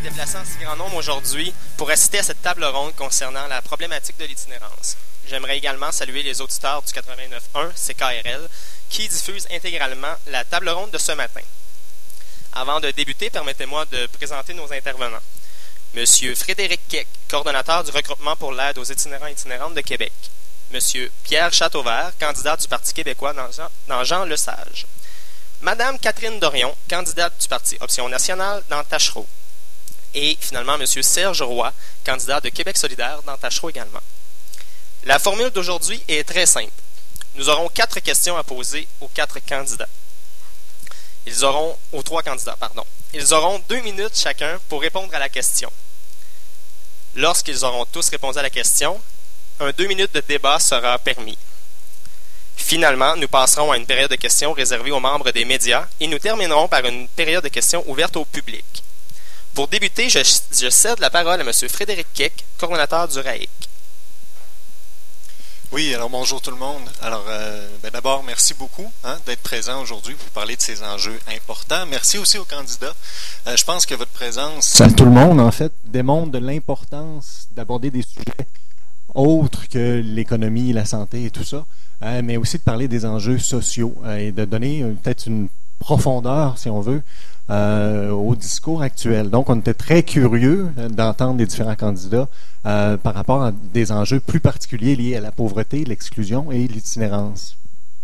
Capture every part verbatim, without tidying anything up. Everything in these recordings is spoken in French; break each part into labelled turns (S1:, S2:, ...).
S1: déplacé en si grand nombre aujourd'hui pour assister à cette table ronde concernant la problématique de l'itinérance. J'aimerais également saluer les auditeurs du quatre-vingt-neuf point un C K R L qui diffusent intégralement la table ronde de ce matin. Avant de débuter, permettez-moi de présenter nos intervenants. Monsieur Frédéric Keck, coordonnateur du regroupement pour l'aide aux itinérants et itinérantes de Québec. Monsieur Pierre Châteauvert, candidat du Parti québécois dans Jean, dans Jean Lesage. Madame Catherine Dorion, candidate du Parti Option nationale dans Tachereau. Et finalement, Monsieur Serge Roy, candidat de Québec solidaire dans Tachereau également. La formule d'aujourd'hui est très simple. Nous aurons quatre questions à poser aux quatre candidats. Ils auront, aux trois candidats, pardon. Ils auront deux minutes chacun pour répondre à la question. Lorsqu'ils auront tous répondu à la question, un deux minutes de débat sera permis. Finalement, nous passerons à une période de questions réservée aux membres des médias et nous terminerons par une période de questions ouverte au public. Pour débuter, je, je cède la parole à M. Frédéric Keck, coordonnateur du R A I C.
S2: Oui, alors bonjour tout le monde. Alors, euh, ben d'abord, merci beaucoup hein, d'être présent aujourd'hui pour parler de ces enjeux importants. Merci aussi aux candidats. Euh, je pense que votre présence...
S3: À tout le monde, en fait, démontre de l'importance d'aborder des sujets autres que l'économie, la santé et tout ça, euh, mais aussi de parler des enjeux sociaux euh, et de donner euh, peut-être une profondeur, si on veut, euh, au discours actuel. Donc, on était très curieux euh, d'entendre les différents candidats euh, par rapport à des enjeux plus particuliers liés à la pauvreté, l'exclusion et l'itinérance.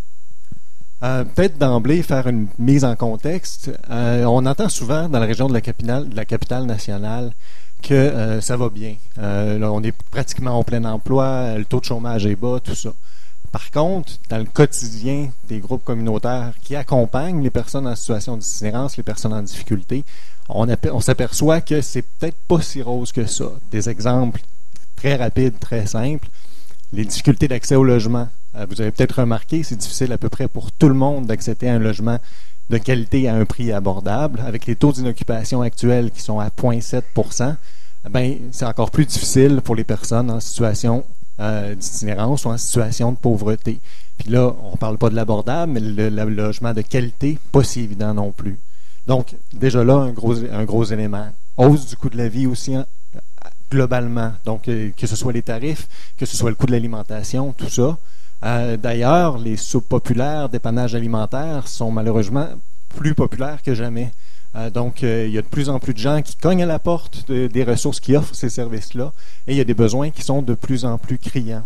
S3: Euh, peut-être d'emblée faire une mise en contexte. Euh, on entend souvent dans la région de la capitale, de la capitale nationale que euh, ça va bien. Euh, là, on est pratiquement en plein emploi, le taux de chômage est bas, tout ça. Par contre, dans le quotidien des groupes communautaires qui accompagnent les personnes en situation d'itinérance, les personnes en difficulté, on, on s'aperçoit que c'est peut-être pas si rose que ça. Des exemples très rapides, très simples. Les difficultés d'accès au logement. Euh, vous avez peut-être remarqué, c'est difficile à peu près pour tout le monde d'accéder à un logement de qualité à un prix abordable. Avec les taux d'inoccupation actuels qui sont à zéro virgule sept pour cent, ben, c'est encore plus difficile pour les personnes en situation euh, d'itinérance ou en situation de pauvreté. Puis là, on ne parle pas de l'abordable, mais le, le logement de qualité, pas si évident non plus. Donc, déjà là, un gros, un gros élément. Hausse du coût de la vie aussi hein, globalement. Donc, euh, que ce soit les tarifs, que ce soit le coût de l'alimentation, tout ça. Euh, d'ailleurs, les soupes populaires, dépannages alimentaires sont malheureusement plus populaires que jamais. Euh, donc, euh, il y a de plus en plus de gens qui cognent à la porte de, des ressources qui offrent ces services-là et il y a des besoins qui sont de plus en plus criants.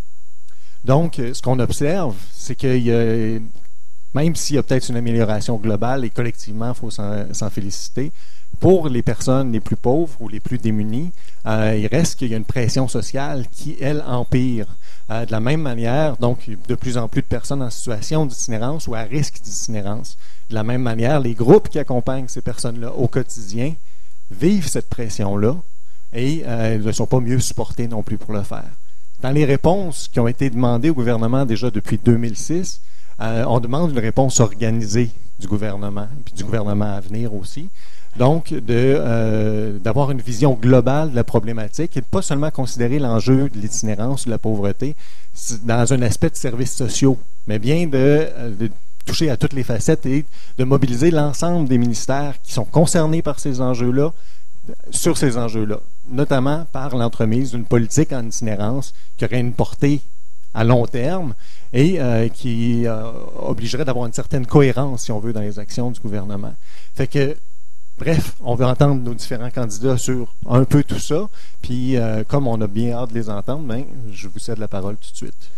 S3: Donc, euh, ce qu'on observe, c'est qu'il y a, même s'il y a peut-être une amélioration globale et collectivement, il faut s'en, s'en féliciter, pour les personnes les plus pauvres ou les plus démunies, euh, il reste qu'il y a une pression sociale qui, elle, empire. Euh, de la même manière, donc, de plus en plus de personnes en situation d'itinérance ou à risque d'itinérance. De la même manière, les groupes qui accompagnent ces personnes-là au quotidien vivent cette pression-là et euh, ne sont pas mieux supportés non plus pour le faire. Dans les réponses qui ont été demandées au gouvernement déjà depuis deux mille six, euh, on demande une réponse organisée du gouvernement, puis du gouvernement à venir aussi. Donc, de, euh, d'avoir une vision globale de la problématique et de pas seulement considérer l'enjeu de l'itinérance ou de la pauvreté dans un aspect de services sociaux, mais bien de, de toucher à toutes les facettes et de mobiliser l'ensemble des ministères qui sont concernés par ces enjeux-là sur ces enjeux-là, notamment par l'entremise d'une politique en itinérance qui aurait une portée à long terme et euh, qui euh, obligerait d'avoir une certaine cohérence, si on veut, dans les actions du gouvernement. Fait que bref, on veut entendre nos différents candidats sur un peu tout ça. Puis, euh, comme on a bien hâte de les entendre, ben, je vous cède la parole tout de suite.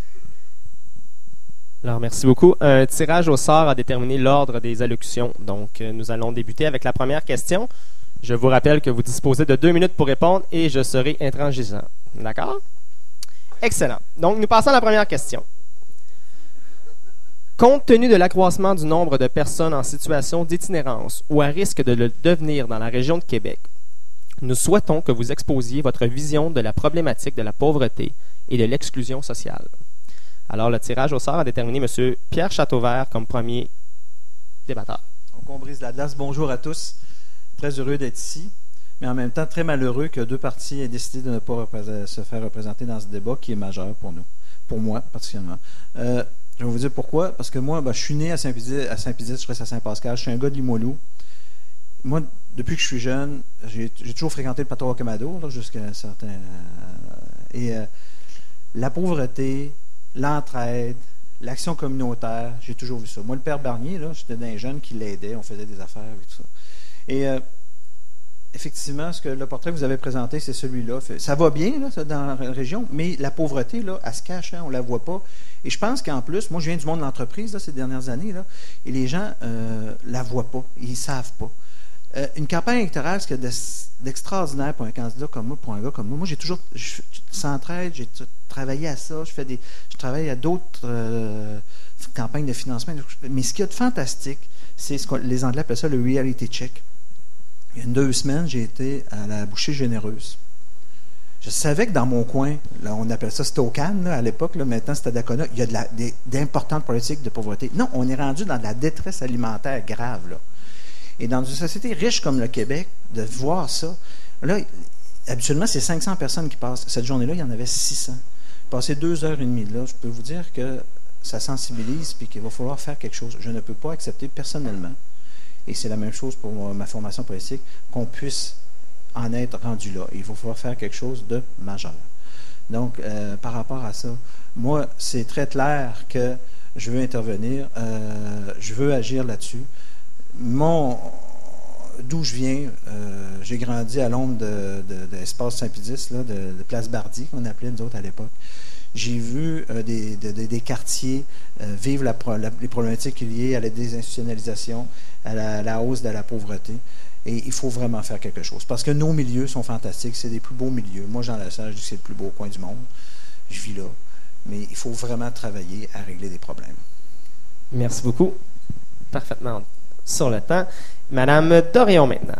S1: Alors, merci beaucoup. Un tirage au sort a déterminé l'ordre des allocutions. Donc, euh, nous allons débuter avec la première question. Je vous rappelle que vous disposez de deux minutes pour répondre et je serai intransigeant. D'accord? Excellent. Donc, nous passons à la première question. Compte tenu de l'accroissement du nombre de personnes en situation d'itinérance ou à risque de le devenir dans la région de Québec, nous souhaitons que vous exposiez votre vision de la problématique de la pauvreté et de l'exclusion sociale. Alors, le tirage au sort a déterminé M. Pierre Châteauvert comme premier débatteur.
S4: Donc, on brise la glace. Bonjour à tous. Très heureux d'être ici, mais en même temps très malheureux que deux partis aient décidé de ne pas se faire représenter dans ce débat qui est majeur pour nous, pour moi particulièrement. Euh, Je vais vous dire pourquoi. Parce que moi, ben, je suis né à Saint-Pédis, à Saint-Pédis, je reste à Saint-Pascal. Je suis un gars de Limoilou. moi, depuis que je suis jeune, j'ai, j'ai toujours fréquenté le Patois Camado, là, jusqu'à un certain... Euh, et euh, la pauvreté, l'entraide, l'action communautaire, j'ai toujours vu ça. Moi, le père Barnier, là, j'étais dans les jeunes qui l'aidaient, on faisait des affaires et tout ça. Et euh, effectivement, ce que le portrait que vous avez présenté, c'est celui-là. Ça va bien là, ça, dans la région, mais la pauvreté, là, elle se cache, hein, on ne la voit pas. Et je pense qu'en plus, moi, je viens du monde de l'entreprise là, ces dernières années, là, et les gens ne euh, la voient pas, ils ne savent pas. Euh, une campagne électorale, ce qu'il y a d'extraordinaire pour un candidat comme moi, pour un gars comme moi, moi, j'ai toujours, je, s'entraide, j'ai travaillé à ça, je fais des, je travaille à d'autres euh, campagnes de financement, mais ce qu'il y a de fantastique, c'est ce que les Anglais appellent ça le reality check. Il y a une deux semaines, j'ai été à la Bouchée Généreuse. Je savais que dans mon coin, là, on appelle ça Stokan à l'époque, là, maintenant c'était Dacona, il y a de la, des, d'importantes politiques de pauvreté. Non, on est rendu dans de la détresse alimentaire grave. Là. Et dans une société riche comme le Québec, de voir ça, là, habituellement, c'est cinq cents personnes qui passent. Cette journée-là, il y en avait six cents. Passer deux heures et demie là, je peux vous dire que ça sensibilise et qu'il va falloir faire quelque chose. Je ne peux pas accepter personnellement, et c'est la même chose pour ma formation politique, qu'on puisse en être rendu là. Il va falloir faire quelque chose de majeur. Donc, euh, par rapport à ça, moi, c'est très clair que je veux intervenir, euh, je veux agir là-dessus. Mon, d'où je viens, euh, j'ai grandi à l'ombre de, de, de l'Espace Saint-Pédis, là, de, de Place Bardi, qu'on appelait nous autres à l'époque. J'ai vu euh, des, de, de, des quartiers euh, vivre la, la, les problématiques liées à la désinstitutionnalisation, à la, à la hausse de la pauvreté. Et il faut vraiment faire quelque chose. Parce que nos milieux sont fantastiques. C'est des plus beaux milieux. Moi, Jean Lassalle, je dis que c'est le plus beau coin du monde. Je vis là. Mais il faut vraiment travailler à régler des problèmes.
S1: Merci beaucoup. Parfaitement sur le temps. Madame Dorion, maintenant.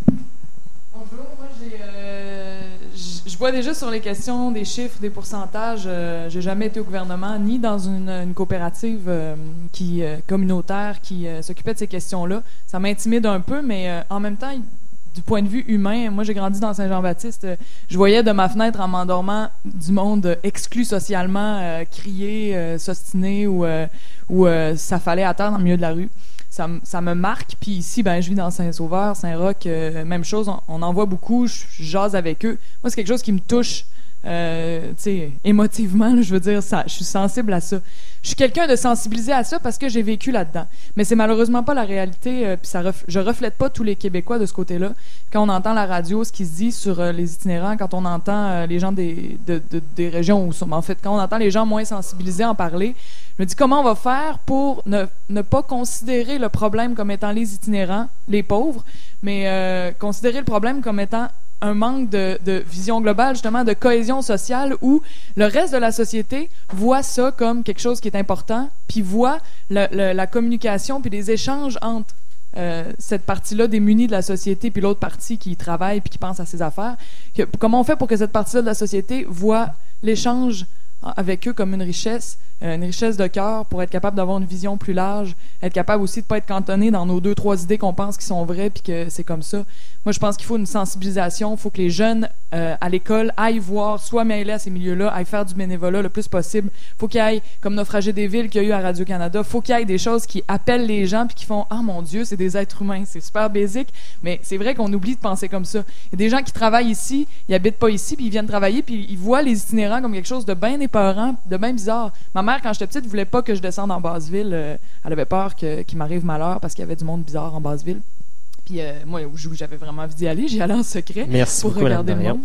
S5: Bonjour. Moi, j'ai, euh, je vois déjà sur les questions des chiffres, des pourcentages. Euh, j'ai jamais été au gouvernement ni dans une, une coopérative euh, qui, euh, communautaire qui euh, s'occupait de ces questions-là. Ça m'intimide un peu, mais euh, en même temps, du point de vue humain, moi j'ai grandi dans Saint-Jean-Baptiste, euh, je voyais de ma fenêtre en m'endormant du monde exclu socialement, euh, crier, euh, s'ostiner ou, euh, ou euh, ça fallait à terre dans le milieu de la rue. Ça, ça me marque. Puis ici, ben, je vis dans Saint-Sauveur, Saint-Roch, euh, même chose, on, on en voit beaucoup, je, je jase avec eux. Moi, c'est quelque chose qui me touche euh, tu sais, émotivement, là, je veux dire, ça, je suis sensible à ça. Je suis quelqu'un de sensibilisé à ça parce que j'ai vécu là-dedans. Mais c'est malheureusement pas la réalité, euh, puis ça ref, je reflète pas tous les Québécois de ce côté-là. Quand on entend la radio, ce qui se dit sur euh, les itinérants, quand on entend euh, les gens des, de, de, des régions, où, en fait, quand on entend les gens moins sensibilisés en parler, je me dis comment on va faire pour ne, ne pas considérer le problème comme étant les itinérants, les pauvres, mais euh, considérer le problème comme étant un manque de, de vision globale, justement, de cohésion sociale, où le reste de la société voit ça comme quelque chose qui est important, puis voit le, le, la communication puis les échanges entre euh, cette partie-là démunie de la société puis l'autre partie qui travaille puis qui pense à ses affaires. Que, comment on fait pour que cette partie-là de la société voit l'échange avec eux comme une richesse, une richesse de cœur pour être capable d'avoir une vision plus large, être capable aussi de ne pas être cantonné dans nos deux, trois idées qu'on pense qui sont vraies puis que c'est comme ça. Moi, je pense qu'il faut une sensibilisation, il faut que les jeunes euh, à l'école aillent voir, soit mêlés à ces milieux-là, aillent faire du bénévolat le plus possible. Il faut qu'il y ait, comme Naufragé des villes qu'il y a eu à Radio-Canada, il faut qu'il y ait des choses qui appellent les gens puis qui font « Ah, mon Dieu, c'est des êtres humains, c'est super basique », mais c'est vrai qu'on oublie de penser comme ça. Il y a des gens qui travaillent ici, ils n'habitent pas ici, puis ils viennent travailler, puis ils voient les itinérants comme quelque chose de bien épeurant, de bien bizarre. Ma mère, quand j'étais petite, ne voulait pas que je descende en Basseville. Euh, elle avait peur que, qu'il m'arrive malheur parce qu'il y avait du monde bizarre en Basseville. Puis euh, moi, j'avais vraiment envie d'y aller. J'y allais en secret.
S1: Merci
S5: pour
S1: beaucoup,
S5: regarder le monde.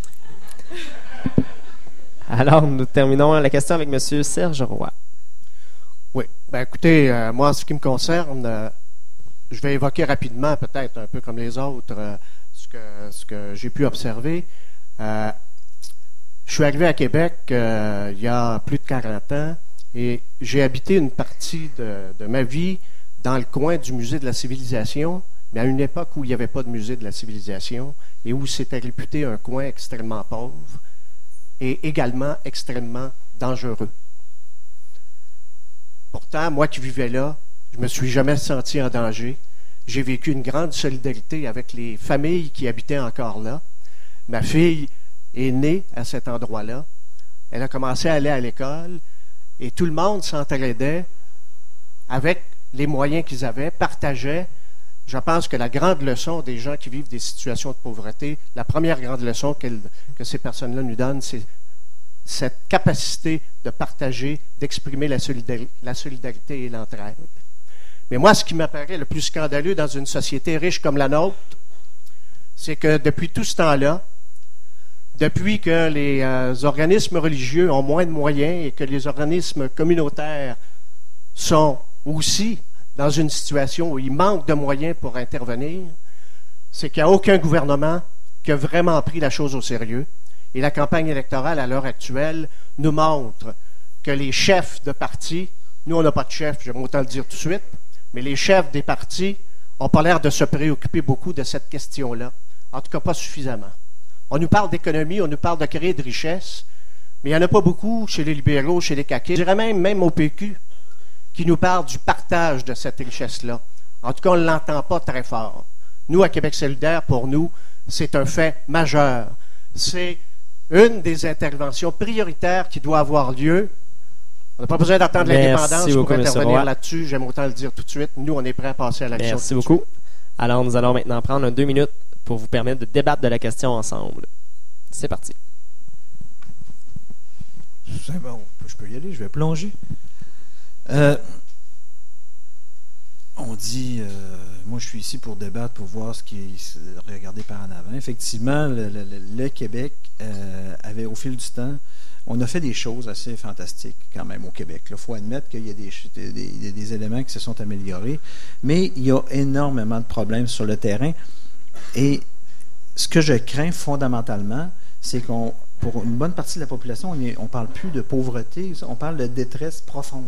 S1: Alors, nous terminons la question avec M. Serge Roy.
S6: Oui. Ben, écoutez, euh, moi, en ce qui me concerne, euh, je vais évoquer rapidement, peut-être un peu comme les autres, euh, ce que, ce que j'ai pu observer. Euh, je suis arrivé à Québec euh, il y a plus de quarante ans et j'ai habité une partie de, de ma vie dans le coin du musée de la civilisation, mais à une époque où il n'y avait pas de musée de la civilisation et où c'était réputé un coin extrêmement pauvre et également extrêmement dangereux. Pourtant, moi qui vivais là, je ne me suis jamais senti en danger. J'ai vécu une grande solidarité avec les familles qui habitaient encore là. Ma fille est née à cet endroit-là. Elle a commencé à aller à l'école et tout le monde s'entraidait avec les moyens qu'ils avaient, partageait. je pense que la grande leçon des gens qui vivent des situations de pauvreté, la première grande leçon que ces personnes-là nous donnent, c'est cette capacité de partager, d'exprimer la, solidari- la solidarité et l'entraide. Mais moi, ce qui m'apparaît le plus scandaleux dans une société riche comme la nôtre, c'est que depuis tout ce temps-là, depuis que les euh, organismes religieux ont moins de moyens et que les organismes communautaires sont aussi dans une situation où il manque de moyens pour intervenir, c'est qu'il n'y a aucun gouvernement qui a vraiment pris la chose au sérieux. Et la campagne électorale à l'heure actuelle nous montre que les chefs de partis, nous on n'a pas de chef, j'aimerais autant le dire tout de suite, mais les chefs des partis n'ont pas l'air de se préoccuper beaucoup de cette question-là. En tout cas, pas suffisamment. On nous parle d'économie, on nous parle de créer de richesse, mais il n'y en a pas beaucoup chez les libéraux, chez les caquistes. Je dirais même, même au P Q, qui nous parle du partage de cette richesse-là. En tout cas, on ne l'entend pas très fort. Nous, à Québec solidaire, pour nous, c'est un fait majeur. C'est une des interventions prioritaires qui doit avoir lieu. On n'a pas besoin d'attendre l'indépendance pour intervenir là-dessus. J'aime autant le dire tout de suite. Nous, on est prêts à passer à l'action.
S1: Merci beaucoup. Alors, nous allons maintenant prendre deux minutes pour vous permettre de débattre de la question ensemble. C'est parti.
S4: C'est bon, je peux y aller, je vais plonger. Euh, on dit, euh, moi je suis ici pour débattre, pour voir ce qui est regardé par en avant. Effectivement, le, le, le Québec euh, avait au fil du temps, on a fait des choses assez fantastiques quand même au Québec. Il faut admettre qu'il y a des, des, des éléments qui se sont améliorés, mais il y a énormément de problèmes sur le terrain. Et ce que je crains fondamentalement, c'est qu'on, pour une bonne partie de la population, on ne parle plus de pauvreté, on parle de détresse profonde.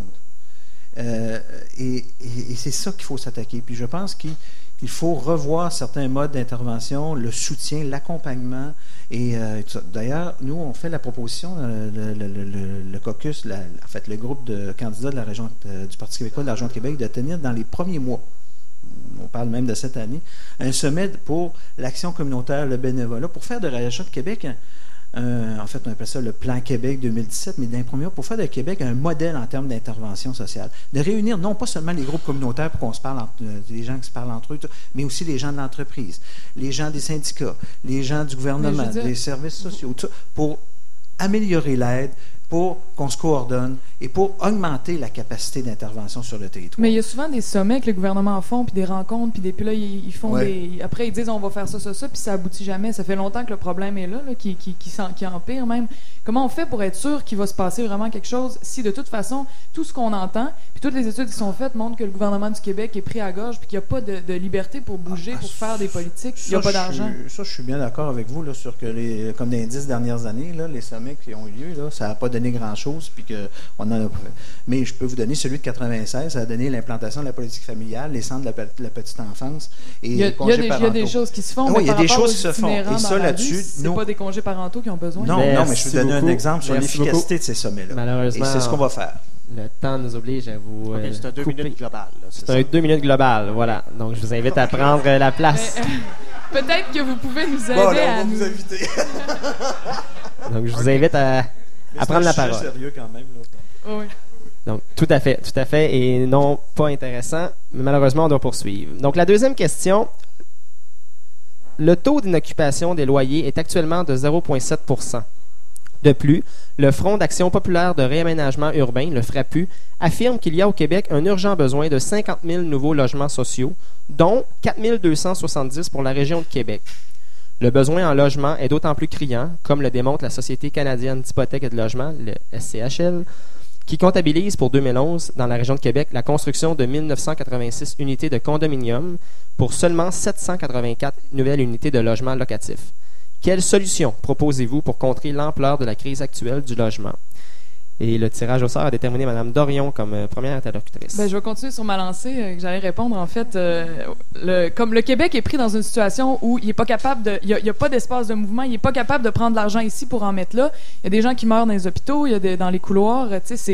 S4: Euh, et, et, et c'est ça qu'il faut s'attaquer. Puis je pense qu'il il faut revoir certains modes d'intervention, le soutien, l'accompagnement. Et euh, d'ailleurs, nous, on fait la proposition, le, le, le, le, le caucus, la, en fait, le groupe de candidats de la région de, du Parti québécois de la région de Québec, de tenir dans les premiers mois, on parle même de cette année, un sommet pour l'action communautaire, le bénévolat, pour faire de la région de Québec, un, un, en fait, on appelle ça le Plan Québec deux mille dix-sept, mais d'un premier, pour faire de Québec un modèle en termes d'intervention sociale. De réunir non pas seulement les groupes communautaires pour qu'on se parle, entre, les gens qui se parlent entre eux, mais aussi les gens de l'entreprise, les gens des syndicats, les gens du gouvernement, dire, les services sociaux, tout ça, pour améliorer l'aide, pour qu'on se coordonne et pour augmenter la capacité d'intervention sur le territoire.
S5: Mais il y a souvent des sommets que le gouvernement font, puis des rencontres, puis des, puis là, ils, ils font ouais. des... Après, ils disent, on va faire ça, ça, ça, puis ça aboutit jamais. Ça fait longtemps que le problème est là, là qui, qui, qui, qui empire même. Comment on fait pour être sûr qu'il va se passer vraiment quelque chose si, de toute façon, tout ce qu'on entend, puis toutes les études qui sont faites montrent que le gouvernement du Québec est pris à gorge, puis qu'il n'y a pas de, de liberté pour bouger, ah, pour faire des politiques, il n'y a pas d'argent.
S4: Suis, ça, je suis bien d'accord avec vous, là, sur que, les, comme dans les dix dernières années, là, les sommets qui ont eu lieu, là, ça n'a pas donné grand-chose, puis qu'on en a... Mais je peux vous donner celui de quatre-vingt-seize, ça a donné l'implantation de la politique familiale, les centres de la, de la petite enfance et
S5: il y a,
S4: les congés
S5: il y a des,
S4: parentaux.
S5: Il y a des choses qui se font,
S4: ah,
S5: mais
S4: oui, il y a
S5: par
S4: des choses qui
S5: se
S4: font. Et ça, là-dessus,
S5: c'est nous... pas des congés parentaux qui ont besoin.
S4: Non,
S1: Merci
S4: non, mais je vais vous donner
S1: beaucoup.
S4: un exemple sur
S1: Merci
S4: l'efficacité
S1: beaucoup.
S4: de ces sommets-là.
S1: Malheureusement,
S4: et c'est ce qu'on va faire.
S1: Le temps nous oblige à vous
S6: okay,
S1: euh,
S6: c'est un deux
S1: couper.
S6: minutes global. Là, c'est
S1: c'est
S6: ça.
S1: un deux minutes global, voilà. Donc, je vous invite à prendre euh, la place.
S5: Mais, euh, peut-être que vous pouvez nous aider
S4: bon, là,
S5: à
S4: on va
S5: nous...
S4: vous inviter.
S1: Donc, je vous invite à, à prendre la parole.
S4: C'est sérieux quand même. Là.
S5: Oui.
S1: Donc, tout à fait, tout à fait, et non pas intéressant, mais malheureusement, on doit poursuivre. Donc, la deuxième question, le taux d'inoccupation des loyers est actuellement de zéro virgule sept pour cent. De plus, le Front d'action populaire de réaménagement urbain, le FRAPU, affirme qu'il y a au Québec un urgent besoin de cinquante mille nouveaux logements sociaux, dont quatre mille deux cent soixante-dix pour la région de Québec. Le besoin en logement est d'autant plus criant, comme le démontre la Société canadienne d'hypothèques et de logement, le S C H L, qui comptabilise pour deux mille onze, dans la région de Québec, la construction de mille neuf cent quatre-vingt-six unités de condominium pour seulement sept cent quatre-vingt-quatre nouvelles unités de logements locatifs. Quelle solution proposez-vous pour contrer l'ampleur de la crise actuelle du logement? Et le tirage au sort a déterminé Mme Dorion comme euh, première interlocutrice.
S5: Ben, je vais continuer sur ma lancée, euh, que j'allais répondre. En fait, euh, le, comme le Québec est pris dans une situation où il n'est pas capable de... Il n'y a, a pas d'espace de mouvement, il n'est pas capable de prendre l'argent ici pour en mettre là. Il y a des gens qui meurent dans les hôpitaux, il y a des, dans les couloirs. Tu sais, c'est,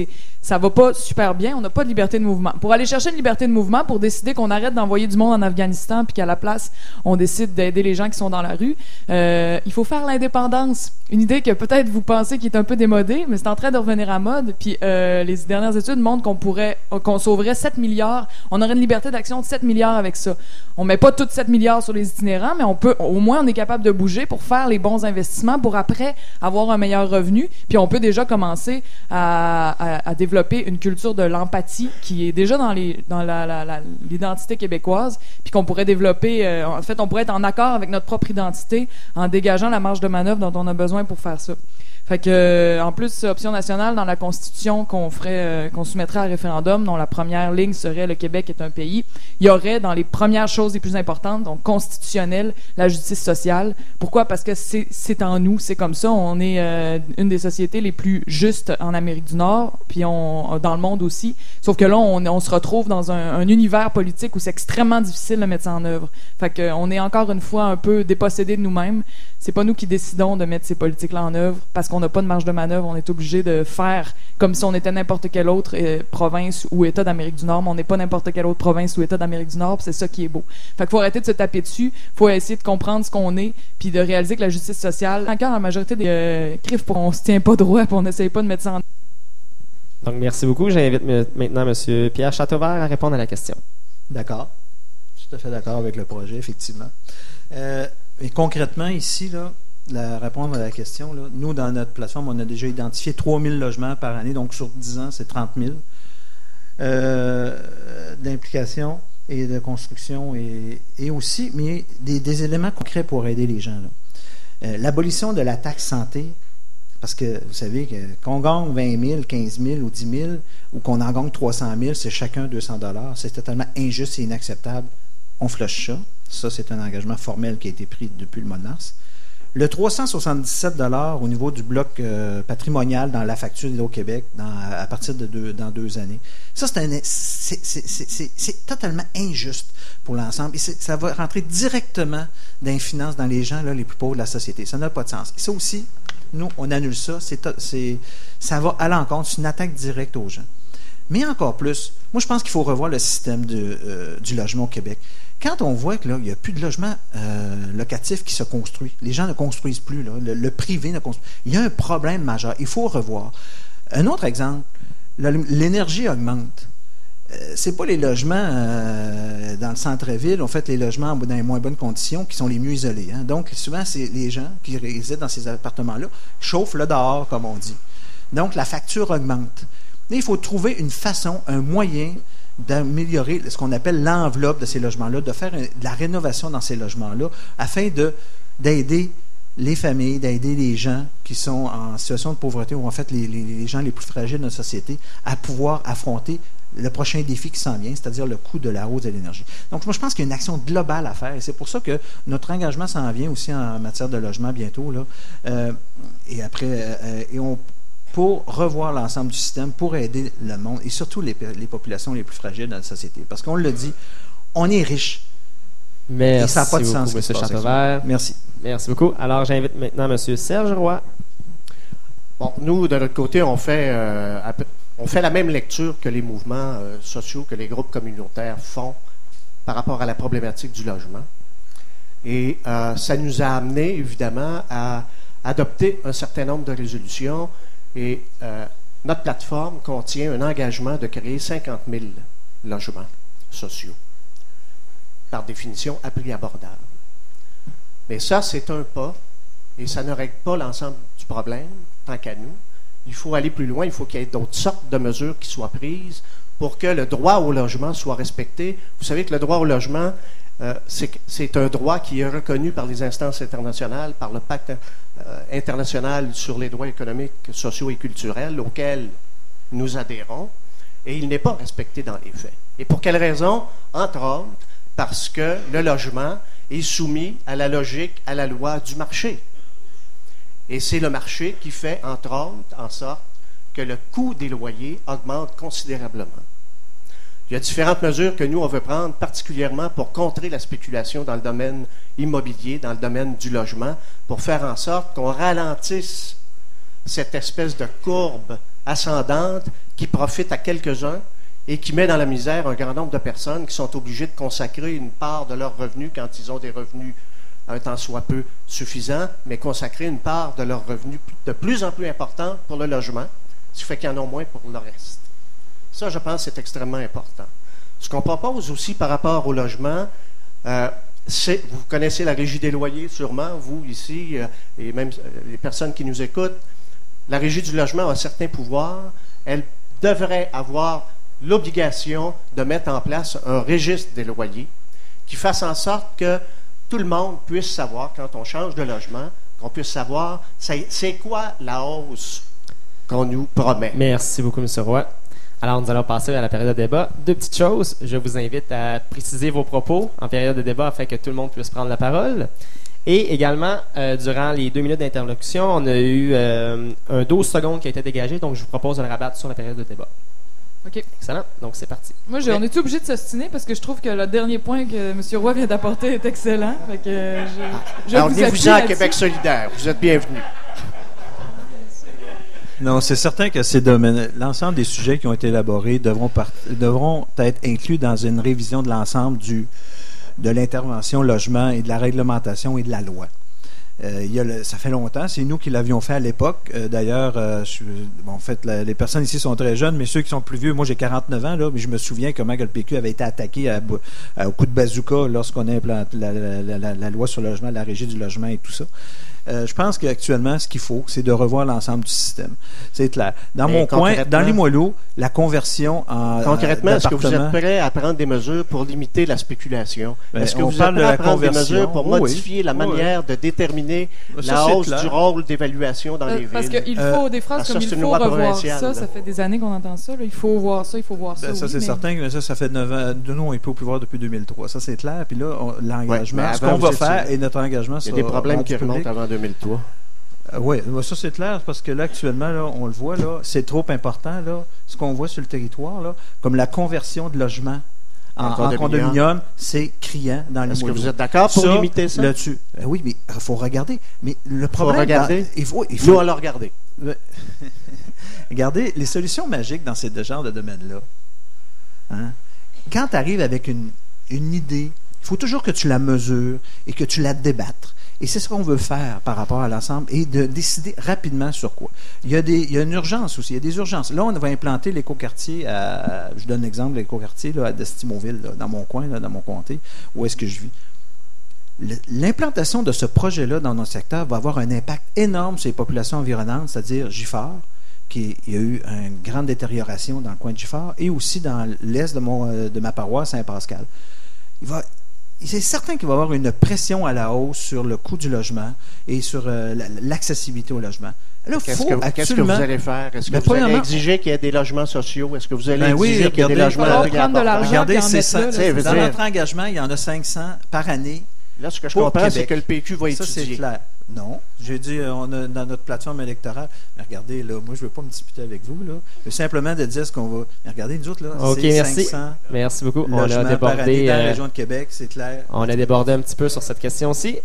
S5: ça va pas super bien, on n'a pas de liberté de mouvement. Pour aller chercher une liberté de mouvement, pour décider qu'on arrête d'envoyer du monde en Afghanistan puis qu'à la place, on décide d'aider les gens qui sont dans la rue, euh, il faut faire l'indépendance. Une idée que peut-être vous pensez qui est un peu démodée, mais c'est en train de revenir à mode. Puis euh, les dernières études montrent qu'on pourrait, qu'on sauverait sept milliards. On aurait une liberté d'action de sept milliards avec ça. On met pas toutes sept milliards sur les itinérants, mais on peut, au moins, on est capable de bouger pour faire les bons investissements pour après avoir un meilleur revenu. Puis on peut déjà commencer à, à, à développer une culture de l'empathie qui est déjà dans les, dans la, la, la, l'identité québécoise, puis qu'on pourrait développer. Euh, en fait, on pourrait être en accord avec notre propre identité en dégageant la marge de manœuvre dont on a besoin pour faire ça. Fait que, euh, en plus, option nationale dans la Constitution qu'on ferait, euh, qu'on soumettrait à référendum, dont la première ligne serait le Québec est un pays. Il y aurait dans les premières choses les plus importantes, donc constitutionnelle, la justice sociale. Pourquoi? Parce que c'est, c'est en nous, c'est comme ça. On est euh, une des sociétés les plus justes en Amérique du Nord, puis on, dans le monde aussi. Sauf que là, on, on se retrouve dans un, un univers politique où c'est extrêmement difficile de mettre ça en œuvre. Fait que, on est encore une fois un peu dépossédés de nous-mêmes. C'est pas nous qui décidons de mettre ces politiques-là en œuvre parce qu'on n'a pas de marge de manœuvre. On est obligé de faire comme si on était n'importe quelle autre euh, province ou État d'Amérique du Nord, mais on n'est pas n'importe quelle autre province ou État d'Amérique du Nord, puis c'est ça qui est beau. Fait qu'il faut arrêter de se taper dessus, faut essayer de comprendre ce qu'on est, puis de réaliser que la justice sociale, encore la majorité des euh, crifs, on se tient pas droit, puis on n'essaye pas de mettre ça en...
S1: Donc, merci beaucoup. J'invite maintenant M. Pierre Châteauvert à répondre à la question.
S4: D'accord. Tout à fait d'accord avec le projet, effectivement. Euh, et concrètement, ici, là, la répondre à la question, là, nous, dans notre plateforme, on a déjà identifié trois mille logements par année, donc sur dix ans, c'est trente mille euh, d'implication et de construction et, et aussi, mais des, des éléments concrets pour aider les gens. Là. Euh, l'abolition de la taxe santé, parce que vous savez que qu'on gagne vingt mille, quinze mille ou dix mille, ou qu'on en gagne trois cent mille, c'est chacun deux cents dollars, c'est totalement injuste et inacceptable. On flush ça. Ça, c'est un engagement formel qui a été pris depuis le mois de mars. Le trois cent soixante-dix-sept dollars au niveau du bloc euh, patrimonial dans la facture d'Hydro-Québec dans, à partir de deux, dans deux années. Ça, c'est, un, c'est, c'est, c'est, c'est, c'est totalement injuste pour l'ensemble. Et c'est, ça va rentrer directement dans les finances, dans les gens là, les plus pauvres de la société. Ça n'a pas de sens. Et ça aussi, nous, on annule ça. C'est, c'est, ça va à l'encontre. C'est une attaque directe aux gens. Mais encore plus, moi, je pense qu'il faut revoir le système de, euh, du logement au Québec. Quand on voit que là, il n'y a plus de logement euh, locatif qui se construit, les gens ne construisent plus, là, le, le privé ne construit. Il y a un problème majeur. Il faut revoir. Un autre exemple, l'énergie augmente. Euh, c'est pas les logements euh, dans le centre-ville, en fait, les logements dans les moins bonnes conditions qui sont les mieux isolés. Hein. Donc, souvent, c'est les gens qui résident dans ces appartements-là chauffent le dehors, comme on dit. Donc, la facture augmente. Et il faut trouver une façon, un moyen d'améliorer ce qu'on appelle l'enveloppe de ces logements-là, de faire de la rénovation dans ces logements-là, afin de, d'aider les familles, d'aider les gens qui sont en situation de pauvreté, ou en fait les, les, les gens les plus fragiles de notre société, à pouvoir affronter le prochain défi qui s'en vient, c'est-à-dire le coût de la hausse de l'énergie. Donc, moi, je pense qu'il y a une action globale à faire, et c'est pour ça que notre engagement s'en vient aussi en matière de logement bientôt, là, euh, et après, euh, et on pour revoir l'ensemble du système, pour aider le monde, et surtout les, les populations les plus fragiles dans la société. Parce qu'on le dit, on est riche.
S1: Merci
S4: et ça n'a pas de
S1: beaucoup,
S4: sens.
S1: M. Châteauvert.
S4: Merci.
S1: Merci beaucoup. Alors, j'invite maintenant M. Serge Roy.
S6: Bon, nous, de notre côté, on fait, euh, on fait la même lecture que les mouvements euh, sociaux, que les groupes communautaires font par rapport à la problématique du logement. Et euh, ça nous a amené, évidemment, à adopter un certain nombre de résolutions. Et euh, notre plateforme contient un engagement de créer cinquante mille logements sociaux, par définition à prix abordable. Mais ça, c'est un pas, et ça ne règle pas l'ensemble du problème, tant qu'à nous. Il faut aller plus loin, il faut qu'il y ait d'autres sortes de mesures qui soient prises pour que le droit au logement soit respecté. Vous savez que le droit au logement, euh, c'est, c'est un droit qui est reconnu par les instances internationales, par le pacte euh, international sur les droits économiques, sociaux et culturels auquel nous adhérons, et il n'est pas respecté dans les faits. Et pour quelle raison? Entre autres, parce que le logement est soumis à la logique, à la loi du marché. Et c'est le marché qui fait, entre autres, en sorte que le coût des loyers augmente considérablement. Il y a différentes mesures que nous, on veut prendre, particulièrement pour contrer la spéculation dans le domaine immobilier, dans le domaine du logement, pour faire en sorte qu'on ralentisse cette espèce de courbe ascendante qui profite à quelques-uns et qui met dans la misère un grand nombre de personnes qui sont obligées de consacrer une part de leurs revenus quand ils ont des revenus un tant soit peu suffisants, mais consacrer une part de leurs revenus de plus en plus importante pour le logement, ce qui fait qu'ils en ont moins pour le reste. Ça, je pense, c'est extrêmement important. Ce qu'on propose aussi par rapport au logement, euh, c'est, vous connaissez la Régie des loyers sûrement, vous ici, euh, et même euh, les personnes qui nous écoutent, la Régie du logement a certains pouvoirs. Elle devrait avoir l'obligation de mettre en place un registre des loyers qui fasse en sorte que tout le monde puisse savoir, quand on change de logement, qu'on puisse savoir c'est, c'est quoi la hausse qu'on nous promet.
S1: Merci beaucoup, M. Roy. Alors, nous allons passer à la période de débat. Deux petites choses. Je vous invite à préciser vos propos en période de débat afin que tout le monde puisse prendre la parole. Et également, euh, durant les deux minutes d'interlocution, on a eu euh, un douze secondes qui a été dégagé, donc je vous propose de le rabattre sur la période de débat.
S5: OK.
S1: Excellent. Donc, c'est parti.
S5: Moi, je, on est-tu obligé de s'ostiner parce que je trouve que le dernier point que M. Roy vient d'apporter est excellent. Fait que je, je
S6: Alors,
S5: vous
S6: venez-vous-en à Québec solidaire. Vous êtes bienvenus.
S4: Non, c'est certain que ces domaines, l'ensemble des sujets qui ont été élaborés devront, part, devront être inclus dans une révision de l'ensemble du, de l'intervention logement et de la réglementation et de la loi. Euh, il y a le, ça fait longtemps, c'est nous qui l'avions fait à l'époque. Euh, d'ailleurs, euh, je, bon, en fait, la, les personnes ici sont très jeunes, mais ceux qui sont plus vieux, moi j'ai quarante-neuf ans, là, mais je me souviens comment le P Q avait été attaqué à, à, au coup de bazooka lorsqu'on a implanté la, la, la, la loi sur le logement, la régie du logement et tout ça. Euh, je pense qu'actuellement, ce qu'il faut, c'est de revoir l'ensemble du système. C'est clair. Dans
S6: Mais
S4: mon coin, dans Limoilou, la conversion en
S6: Concrètement,
S4: euh,
S6: est-ce que vous êtes prêt à prendre des mesures pour limiter la spéculation?
S4: Ben,
S6: est-ce que vous êtes
S4: parle
S6: prêt
S4: de
S6: à
S4: la
S6: prendre des
S4: conversion.
S6: mesures pour
S4: Oh,
S6: modifier
S4: oui.
S6: la manière
S4: Oh, oui.
S6: de déterminer
S4: Ça,
S6: la
S4: c'est
S6: hausse
S4: clair.
S6: du rôle d'évaluation dans
S5: Euh,
S6: les
S5: parce
S6: villes?
S5: qu'il
S4: Euh,
S5: faut des phrases
S6: ah, ça,
S5: comme
S6: c'est
S5: il
S6: une
S5: faut
S6: loi
S5: revoir
S6: provinciale,
S5: ça.
S6: là.
S5: Ça fait des années qu'on entend ça. Là. Il faut voir ça, il faut voir ça.
S4: Ben, ça,
S5: oui,
S4: c'est
S5: mais...
S4: certain que ça, ça fait neuf ans. De nous, on est au pouvoir depuis deux mille trois. Ça, c'est clair. Puis là, on, l'engagement,
S6: Ouais, mais
S4: ce
S6: avant,
S4: qu'on va
S6: vous
S4: faire
S6: étiez-
S4: et notre engagement,
S6: Il y a des problèmes qui remontent avant deux mille trois.
S4: Euh, oui, ça c'est clair, parce que là, actuellement, là, on le voit, là, c'est trop important, là, ce qu'on voit sur le territoire, là, comme la conversion de logements en,
S6: En
S4: en
S6: condominium.
S4: condominium, c'est criant dans les
S6: Est-ce que
S4: mots.
S6: vous êtes d'accord pour
S4: Ça,
S6: limiter ça?
S4: Là-dessus. Euh, oui, mais il faut regarder. Mais le
S6: Il faut
S4: problème.
S6: regarder.
S4: dans- il faut, il
S6: Nous,
S4: faut
S6: on l'a regardé.
S4: Regardez, les solutions magiques dans ces deux genres de domaines-là, hein, quand tu arrives avec une, une idée, il faut toujours que tu la mesures et que tu la débattes. Et c'est ce qu'on veut faire par rapport à l'ensemble et de décider rapidement sur quoi. Il y a, des, il y a une urgence aussi, il y a des urgences. Là, on va implanter l'écoquartier à, je donne l'exemple de l'écoquartier là, à Destimoville, là, dans mon coin, là, dans mon comté, où est-ce que je vis. Le- L'implantation de ce projet-là dans notre secteur va avoir un impact énorme sur les populations environnantes, c'est-à-dire Gifford, qui il y a eu une grande détérioration dans le coin de Gifford, et aussi dans l'est de, mon, euh, de ma paroisse, Saint-Pascal. Il va, c'est certain qu'il va y avoir une pression à la hausse sur le coût du logement et sur euh, la- l'accessibilité au logement. Là,
S6: Qu'est-ce
S4: faut
S6: que, qu'est-ce que
S4: absolument-
S6: vous allez faire? Est-ce que
S4: Ben,
S6: vous allez
S4: premièrement-
S6: exiger qu'il y ait des logements sociaux? Est-ce que vous allez
S4: Ben oui,
S6: exiger qu'il y ait des
S4: regardez,
S6: logements
S5: il va falloir
S6: à prix
S5: prendre de
S6: abordable?
S5: l'argent.
S4: Regardez,
S5: puis en
S4: c'est
S5: mettre
S4: ça.
S5: là, là,
S6: c'est
S4: Dans
S6: dire-
S4: notre engagement, il y en a cinq cents par année.
S6: Là, ce que je
S4: Pour
S6: comprends, c'est
S4: Québec.
S6: que le P Q va
S4: Ça, c'est
S6: étudier.
S4: clair. Non. J'ai dit, euh, on a dans notre plateforme électorale, mais regardez, là, moi, je ne veux pas me disputer avec vous, là. Mais simplement de dire ce qu'on va. Mais regardez, nous autres, là,
S1: OK,
S4: c'est
S1: merci.
S4: cinq cents
S1: Merci beaucoup. On a
S4: logements par année
S1: débordé,
S4: dans la
S1: euh,
S4: région de Québec, c'est clair.
S1: on a débordé un petit peu sur cette question-ci.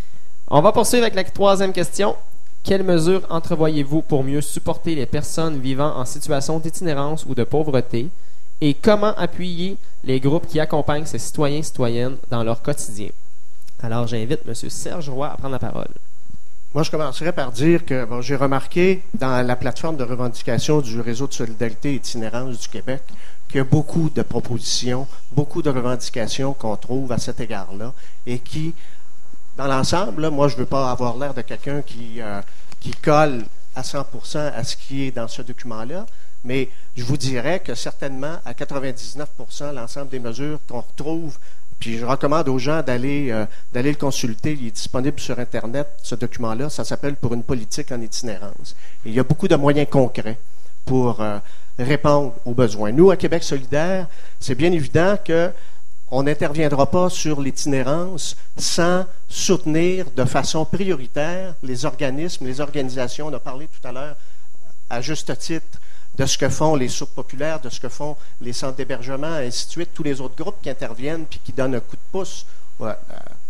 S1: On va poursuivre avec la troisième question. Quelles mesures entrevoyez-vous pour mieux supporter les personnes vivant en situation d'itinérance ou de pauvreté et comment appuyer les groupes qui accompagnent ces citoyens et citoyennes dans leur quotidien? Alors, j'invite M. Serge Roy à prendre la parole.
S6: Moi, je commencerai par dire que bon, j'ai remarqué dans la plateforme de revendication du réseau de solidarité et itinérance du Québec qu'il y a beaucoup de propositions, beaucoup de revendications qu'on trouve à cet égard-là et qui, dans l'ensemble, là, moi, je ne veux pas avoir l'air de quelqu'un qui, euh, qui colle à cent pour cent à ce qui est dans ce document-là, mais je vous dirais que certainement, à quatre-vingt-dix-neuf pour cent, l'ensemble des mesures qu'on retrouve, puis je recommande aux gens d'aller euh, d'aller le consulter, il est disponible sur Internet, ce document-là, ça s'appelle « Pour une politique en itinérance ». Et il y a beaucoup de moyens concrets pour euh, répondre aux besoins. Nous, à Québec solidaire, c'est bien évident que on n'interviendra pas sur l'itinérance sans soutenir de façon prioritaire les organismes, les organisations. On a parlé tout à l'heure, à juste titre, de ce que font les soupes populaires, de ce que font les centres d'hébergement, et ainsi de suite, tous les autres groupes qui interviennent puis qui donnent un coup de pouce euh,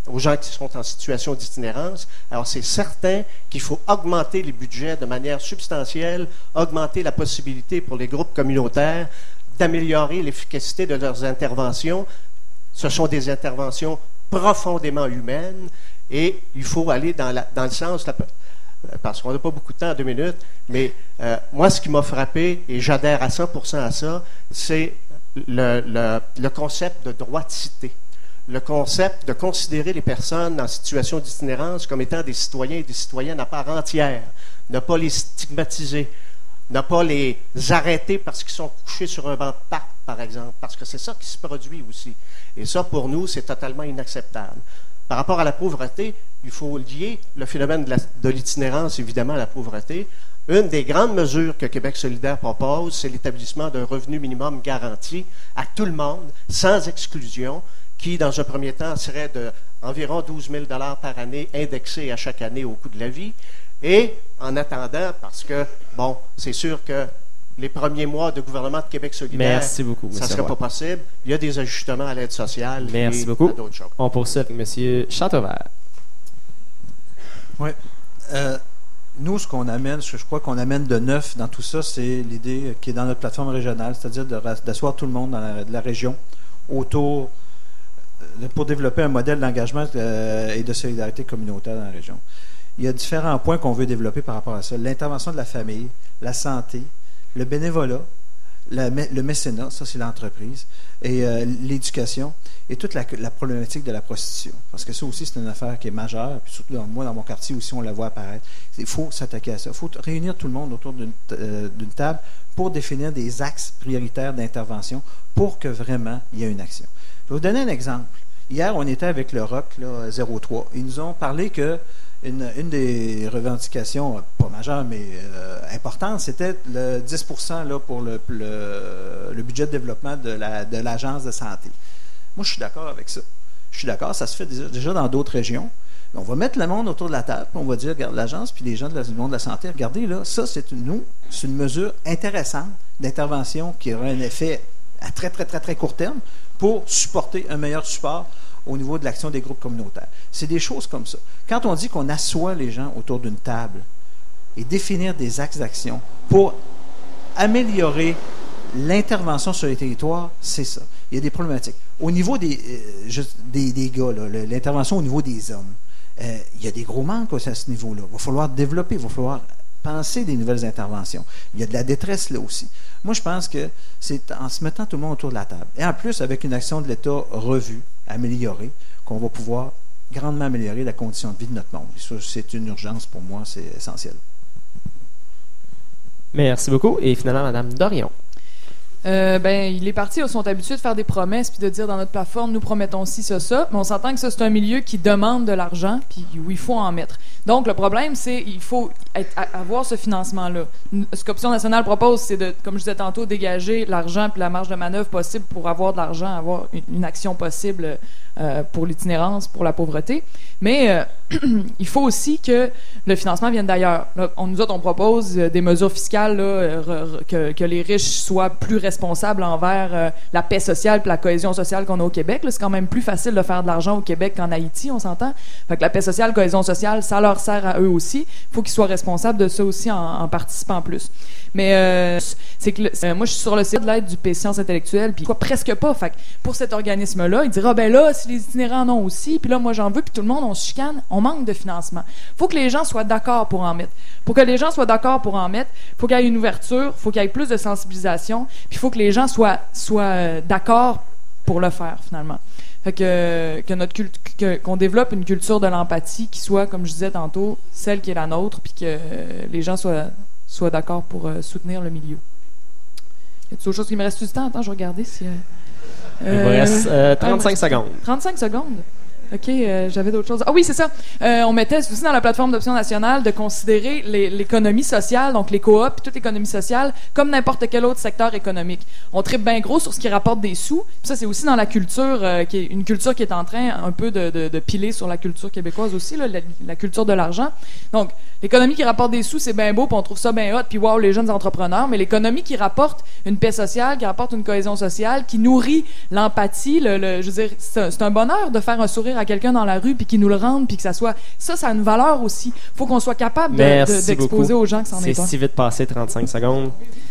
S6: aux gens qui sont en situation d'itinérance. Alors, c'est certain qu'il faut augmenter les budgets de manière substantielle, augmenter la possibilité pour les groupes communautaires d'améliorer l'efficacité de leurs interventions. Ce sont des interventions profondément humaines et il faut aller dans, la, dans le sens, parce qu'on n'a pas beaucoup de temps, deux minutes, mais euh, moi, ce qui m'a frappé, et j'adhère à cent pour cent à ça, c'est le, le, le concept de droit de cité. Le concept de considérer les personnes en situation d'itinérance comme étant des citoyens et des citoyennes à part entière, ne pas les stigmatiser, ne pas les arrêter parce qu'ils sont couchés sur un banc de parc, par exemple, parce que c'est ça qui se produit aussi. Et ça, pour nous, c'est totalement inacceptable. Par rapport à la pauvreté, il faut lier le phénomène de, la, de l'itinérance, évidemment, à la pauvreté. Une des grandes mesures que Québec solidaire propose, c'est l'établissement d'un revenu minimum garanti à tout le monde, sans exclusion, qui, dans un premier temps, serait d'environ douze mille dollars par année, indexé à chaque année au coût de la vie. Et, en attendant, parce que, bon, c'est sûr que les premiers mois de gouvernement de Québec solidaire,
S1: Merci beaucoup,
S6: ça ne serait pas possible. Il y a des ajustements à l'aide sociale
S1: Merci
S6: et
S1: beaucoup.
S6: à d'autres choses.
S1: On poursuit avec M. Châteauvert.
S4: Oui. Euh, nous, ce qu'on amène, ce que je crois qu'on amène de neuf dans tout ça, c'est l'idée qui est dans notre plateforme régionale, c'est-à-dire de, d'asseoir tout le monde dans la, de la région autour, euh, pour développer un modèle d'engagement euh, et de solidarité communautaire dans la région. Il y a différents points qu'on veut développer par rapport à ça. L'intervention de la famille, la santé, le bénévolat, la, le mécénat, ça c'est l'entreprise, et euh, l'éducation, et toute la, la problématique de la prostitution. Parce que ça aussi, c'est une affaire qui est majeure, puis surtout dans, moi, dans mon quartier aussi, on la voit apparaître. Il faut s'attaquer à ça. Il faut réunir tout le monde autour d'une, euh, d'une table pour définir des axes prioritaires d'intervention pour que vraiment il y ait une action. Je vais vous donner un exemple. Hier, on était avec le R O C, là, zéro trois. Ils nous ont parlé que Une, une des revendications, pas majeures, mais euh, importantes, c'était le dix pour cent là, pour le, le, le budget de développement de, la, de l'agence de santé. Moi, je suis d'accord avec ça. Je suis d'accord, ça se fait déjà, déjà dans d'autres régions. On va mettre le monde autour de la table, on va dire, regarde l'agence, puis les gens de la, du monde de la santé, regardez, là, ça, c'est une, nous, c'est une mesure intéressante d'intervention qui aura un effet à très, très, très, très court terme pour supporter un meilleur support au niveau de l'action des groupes communautaires. C'est des choses comme ça. Quand on dit qu'on assoit les gens autour d'une table et définir des axes d'action pour améliorer l'intervention sur les territoires, c'est ça. Il y a des problématiques. Au niveau des, euh, juste des, des gars, là, l'intervention au niveau des hommes, euh, il y a des gros manques à ce niveau-là. Il va falloir développer, il va falloir penser des nouvelles interventions. Il y a de la détresse là aussi. Moi, je pense que c'est en se mettant tout le monde autour de la table. Et en plus, avec une action de l'État revue, améliorée, qu'on va pouvoir grandement améliorer la condition de vie de notre monde. Et ça, c'est une urgence pour moi, c'est essentiel.
S1: Merci beaucoup. Et finalement, Mme Dorion.
S5: Euh, ben, les partis sont habitués de faire des promesses puis de dire dans notre plateforme, nous promettons ci, ça, ça, mais on s'entend que ça, c'est un milieu qui demande de l'argent puis où il faut en mettre. Donc, le problème, c'est qu'il faut être, avoir ce financement-là. Ce qu'Option nationale propose, c'est de, comme je disais tantôt, dégager l'argent puis la marge de manœuvre possible pour avoir de l'argent, avoir une, une action possible euh, pour l'itinérance, pour la pauvreté. Mais euh, il faut aussi que le financement vienne d'ailleurs. Là, on, nous autres, on propose des mesures fiscales, là, re, re, que, que les riches soient plus responsables envers euh, la paix sociale et la cohésion sociale qu'on a au Québec. Là, c'est quand même plus facile de faire de l'argent au Québec qu'en Haïti, on s'entend. Fait que la paix sociale, cohésion sociale, ça leur sert à eux aussi. Il faut qu'ils soient responsables de ça aussi en, en participant plus. Mais euh, c'est que le, euh, moi, je suis sur le site de l'aide du P Sciences intellectuelles, puis quoi, presque pas. Fait que pour cet organisme-là, il dira, ben là, si les itinérants en ont aussi, puis là, moi, j'en veux, puis tout le monde, on se chicane, on manque de financement. Il faut que les gens soient d'accord pour en mettre. Pour que les gens soient d'accord pour en mettre, il faut qu'il y ait une ouverture, il faut qu'il y ait plus de sensibilisation, puis il faut que les gens soient, soient euh, d'accord pour le faire, finalement. Fait que, que notre culte, que, qu'on développe une culture de l'empathie qui soit, comme je disais tantôt, celle qui est la nôtre, puis que euh, les gens soient, soient d'accord pour euh, soutenir le milieu. Y a-t-il autre chose qui me reste du temps? Attends, je vais regarder si... Euh,
S1: Il vous reste euh, trente-cinq
S5: ah,
S1: secondes.
S5: trente-cinq secondes? OK, euh, j'avais d'autres choses. Ah oui, c'est ça. Euh, on mettait aussi dans la plateforme d'Option nationale de considérer les, l'économie sociale, donc les coops, puis toute l'économie sociale, comme n'importe quel autre secteur économique. On tripe bien gros sur ce qui rapporte des sous. Puis ça, c'est aussi dans la culture, euh, qui est une culture qui est en train un peu de, de, de piler sur la culture québécoise aussi, là, la, la culture de l'argent. Donc, l'économie qui rapporte des sous, c'est bien beau, puis on trouve ça bien hot, puis wow, les jeunes entrepreneurs. Mais l'économie qui rapporte une paix sociale, qui rapporte une cohésion sociale, qui nourrit l'empathie, le, le, je veux dire, c'est un, c'est un bonheur de faire un sourire à quelqu'un dans la rue, puis qu'il nous le rende, puis que ça soit... Ça, ça a une valeur aussi. Il faut qu'on soit capable de, de, d'exposer beaucoup. Aux gens que c'en est
S1: C'est
S5: un.
S1: si vite passé, trente-cinq secondes.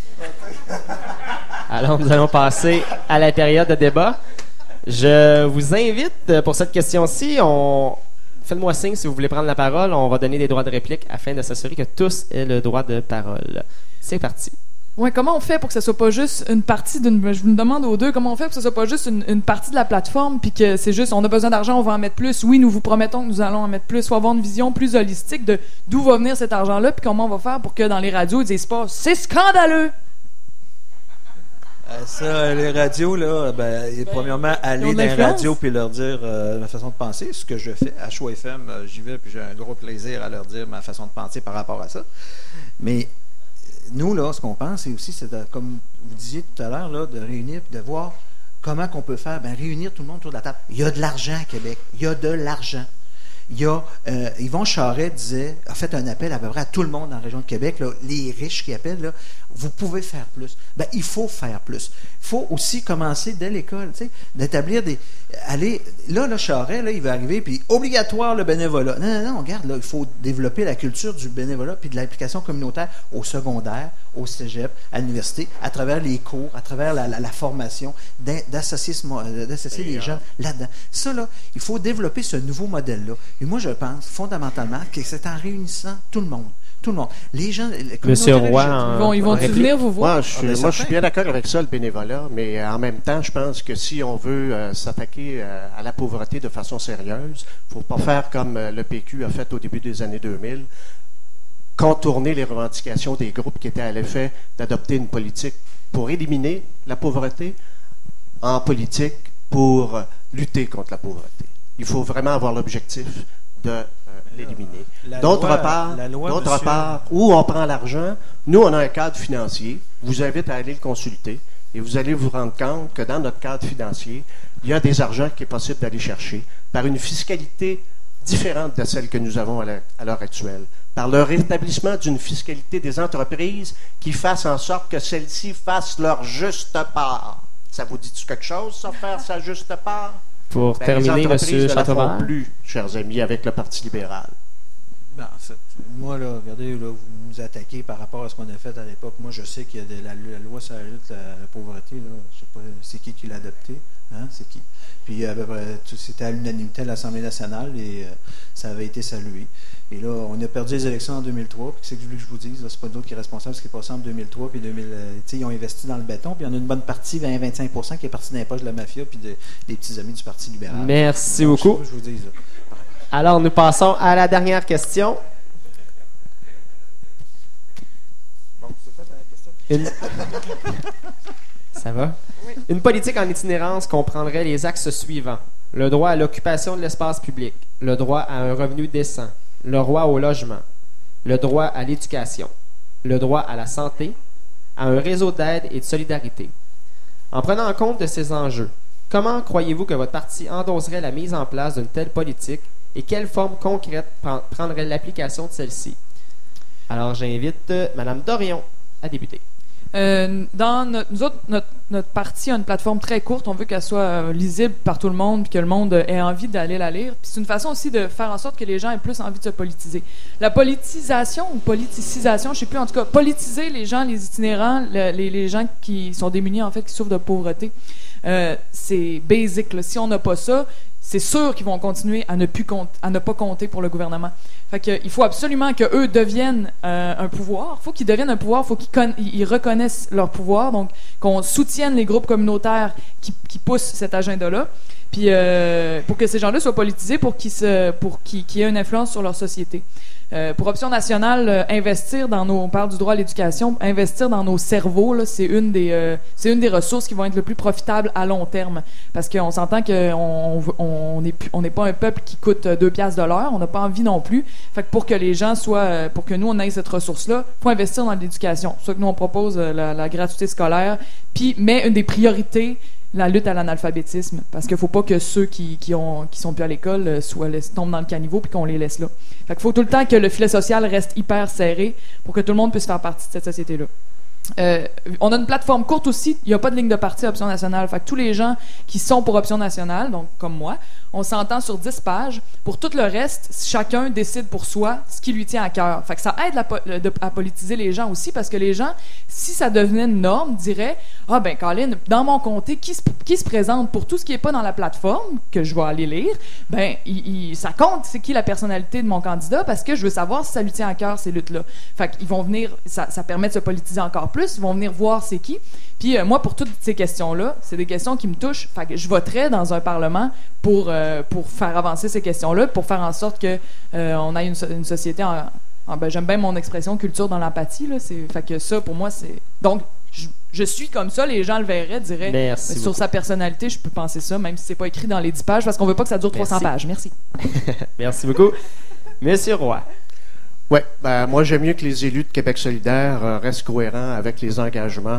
S1: Alors, nous allons passer à la période de débat. Je vous invite, pour cette question-ci, on... faites-moi signe si vous voulez prendre la parole. On va donner des droits de réplique afin de s'assurer que tous aient le droit de parole. C'est parti.
S5: Ouais, comment on fait pour que ce soit pas juste une partie d'une... Je vous demande aux deux, comment on fait pour que ce soit pas juste une, une partie de la plateforme, puis que c'est juste, on a besoin d'argent, on va en mettre plus. Oui, nous vous promettons que nous allons en mettre plus. Il faut avoir une vision plus holistique de d'où va venir cet argent-là, puis comment on va faire pour que dans les radios, ils disent pas « C'est scandaleux! »
S4: Euh, ça, les radios, là, ben, ben premièrement, aller dans les radios puis leur dire euh, ma façon de penser, ce que je fais à Choix F M, euh, j'y vais puis j'ai un gros plaisir à leur dire ma façon de penser par rapport à ça. Mais nous, là, ce qu'on pense, c'est aussi, c'est de, comme vous disiez tout à l'heure, là, de réunir et de voir comment qu'on peut faire. Ben, réunir tout le monde autour de la table. Il y a de l'argent à Québec. Il y a de l'argent. Il y a, euh, Yvon Charest disait, a fait un appel à peu près à tout le monde dans la région de Québec, là, les riches qui appellent, là, vous pouvez faire plus. Ben, il faut faire plus. Il faut aussi commencer dès l'école, tu sais, d'établir des... Aller, là, là, Charest, là, il va arriver, puis obligatoire le bénévolat. Non, non, non, regarde, là, il faut développer la culture du bénévolat puis de l'implication communautaire au secondaire, au cégep, à l'université, à travers les cours, à travers la, la, la formation, d'associer, ce, d'associer les gens là-dedans. Ça, là, il faut développer ce nouveau modèle-là. Et moi, je pense fondamentalement que c'est en réunissant tout le monde. Tout le monde. Les gens...
S1: Monsieur Roy,
S5: ils vont, ils vont venir vous voir?
S6: Moi, je suis, ah, ben, moi, je suis bien d'accord avec ça, le bénévolat, mais en même temps, je pense que si on veut euh, s'attaquer euh, à la pauvreté de façon sérieuse, il ne faut pas faire comme euh, le P Q a fait au début des années deux mille, contourner les revendications des groupes qui étaient à l'effet d'adopter une politique pour éliminer la pauvreté en politique pour euh, lutter contre la pauvreté. Il faut vraiment avoir l'objectif de euh, l'éliminer. D'autre loi, part, loi, d'autre monsieur... part, où on prend l'argent, nous, on a un cadre financier. Je vous invite à aller le consulter et vous allez vous rendre compte que dans notre cadre financier, il y a des argents qui est possible d'aller chercher par une fiscalité différente de celle que nous avons à l'heure actuelle, par le rétablissement d'une fiscalité des entreprises qui fasse en sorte que celles-ci fassent leur juste part. Ça vous dit-tu quelque chose, ça, faire sa juste part?
S1: Pour ben, terminer, M. Châteaubriand.
S6: Plus, chers amis, avec le Parti libéral.
S4: Ben, en fait, moi, là, regardez, là, vous nous attaquez par rapport à ce qu'on a fait à l'époque. Moi, je sais qu'il y a de la, la loi sur la lutte à la pauvreté. Là. Je sais pas, c'est qui qui l'a adopté. Hein? C'est qui? Puis, à peu près, c'était à l'unanimité à l'Assemblée nationale et euh, ça avait été salué. Et là, on a perdu les élections en deux mille trois. Puis, c'est ce que je voulais que je vous dise. Là, c'est pas d'autre qui est responsable de ce qui est passé en deux mille trois. Puis, deux mille, euh, ils ont investi dans le béton. Puis, il y en a une bonne partie, vingt à vingt-cinq pour cent, qui est partie dans les poches de la mafia puis de, des petits amis du Parti libéral.
S1: Merci Donc, beaucoup.
S4: Je, je vous dis, là.
S1: Alors, nous passons à la dernière question.
S4: Bon, c'est quoi ta question?
S1: Une... Ça va?
S5: Oui.
S1: Une politique en itinérance comprendrait les axes suivants. Le droit à l'occupation de l'espace public, le droit à un revenu décent, le droit au logement, le droit à l'éducation, le droit à la santé, à un réseau d'aide et de solidarité. En prenant en compte de ces enjeux, comment croyez-vous que votre parti endosserait la mise en place d'une telle politique et quelle forme concrète prendrait l'application de celle-ci? Alors, j'invite euh, Mme Dorion à débuter.
S5: Euh, dans notre, nous autres, notre, notre parti a une plateforme très courte. On veut qu'elle soit euh, lisible par tout le monde puis que le monde ait envie d'aller la lire. Puis c'est une façon aussi de faire en sorte que les gens aient plus envie de se politiser. La politisation ou politicisation, je ne sais plus, en tout cas, politiser les gens, les itinérants, le, les, les gens qui sont démunis, en fait, qui souffrent de pauvreté, euh, c'est basic. Là. Si on n'a pas ça, c'est sûr qu'ils vont continuer à ne, plus compte, à ne pas compter pour le gouvernement. Fait que, il faut absolument qu'eux deviennent euh, un pouvoir. Il faut qu'ils deviennent un pouvoir. Il faut qu'ils con- ils reconnaissent leur pouvoir. Donc, qu'on soutienne les groupes communautaires qui, qui poussent cet agenda-là. Puis, euh, pour que ces gens-là soient politisés, pour qu'ils, se, pour qu'ils, qu'ils aient une influence sur leur société. Euh, pour Option nationale, euh, investir dans nos... On parle du droit à l'éducation. Investir dans nos cerveaux, là, c'est, une des, euh, c'est une des ressources qui vont être le plus profitables à long terme. Parce qu'on s'entend qu'on on n'est on n'est pas un peuple qui coûte deux piastres de l'heure. On n'a pas envie non plus. Fait que pour que les gens soient... Euh, pour que nous, on ait cette ressource-là, il faut investir dans l'éducation. C'est ça que nous, on propose, euh, la, la gratuité scolaire. Puis, mais une des priorités... la lutte à l'analphabétisme, parce qu'il ne faut pas que ceux qui, qui, ont, qui sont plus à l'école soient laissés, tombent dans le caniveau puis qu'on les laisse là. Fait qu'il faut tout le temps que le filet social reste hyper serré pour que tout le monde puisse faire partie de cette société-là. Euh, on a une plateforme courte aussi. Il n'y a pas de ligne de parti Option nationale. Fait que tous les gens qui sont pour Option nationale, donc comme moi, on s'entend sur dix pages. Pour tout le reste, chacun décide pour soi ce qui lui tient à cœur. Fait que ça aide la, à politiser les gens aussi, parce que les gens, si ça devenait une norme, diraient « Ah ben, Colin, dans mon comté, qui se, qui se présente pour tout ce qui n'est pas dans la plateforme, que je vais aller lire, ben, il, il, ça compte c'est qui la personnalité de mon candidat, parce que je veux savoir si ça lui tient à cœur, ces luttes-là. » Fait qu'ils vont venir, ça, ça permet de se politiser encore plus, ils vont venir voir c'est qui. Puis euh, moi, pour toutes ces questions-là, c'est des questions qui me touchent. Fait que je voterais dans un parlement pour, euh, pour faire avancer ces questions-là, pour faire en sorte que euh, on ait une, une société en, en ben, j'aime bien mon expression culture dans l'empathie. Là, c'est, fait que ça, pour moi, c'est... Donc, je, je suis comme ça, les gens le verraient, diraient
S1: Merci
S5: sur
S1: beaucoup.
S5: Sa personnalité, je peux penser ça, même si c'est pas écrit dans les dix pages, parce qu'on veut pas que ça dure trois cents pages. Merci.
S1: Merci beaucoup. Monsieur Roy.
S6: Oui, ben, moi, j'aime mieux que les élus de Québec solidaire euh, restent cohérents avec les engagements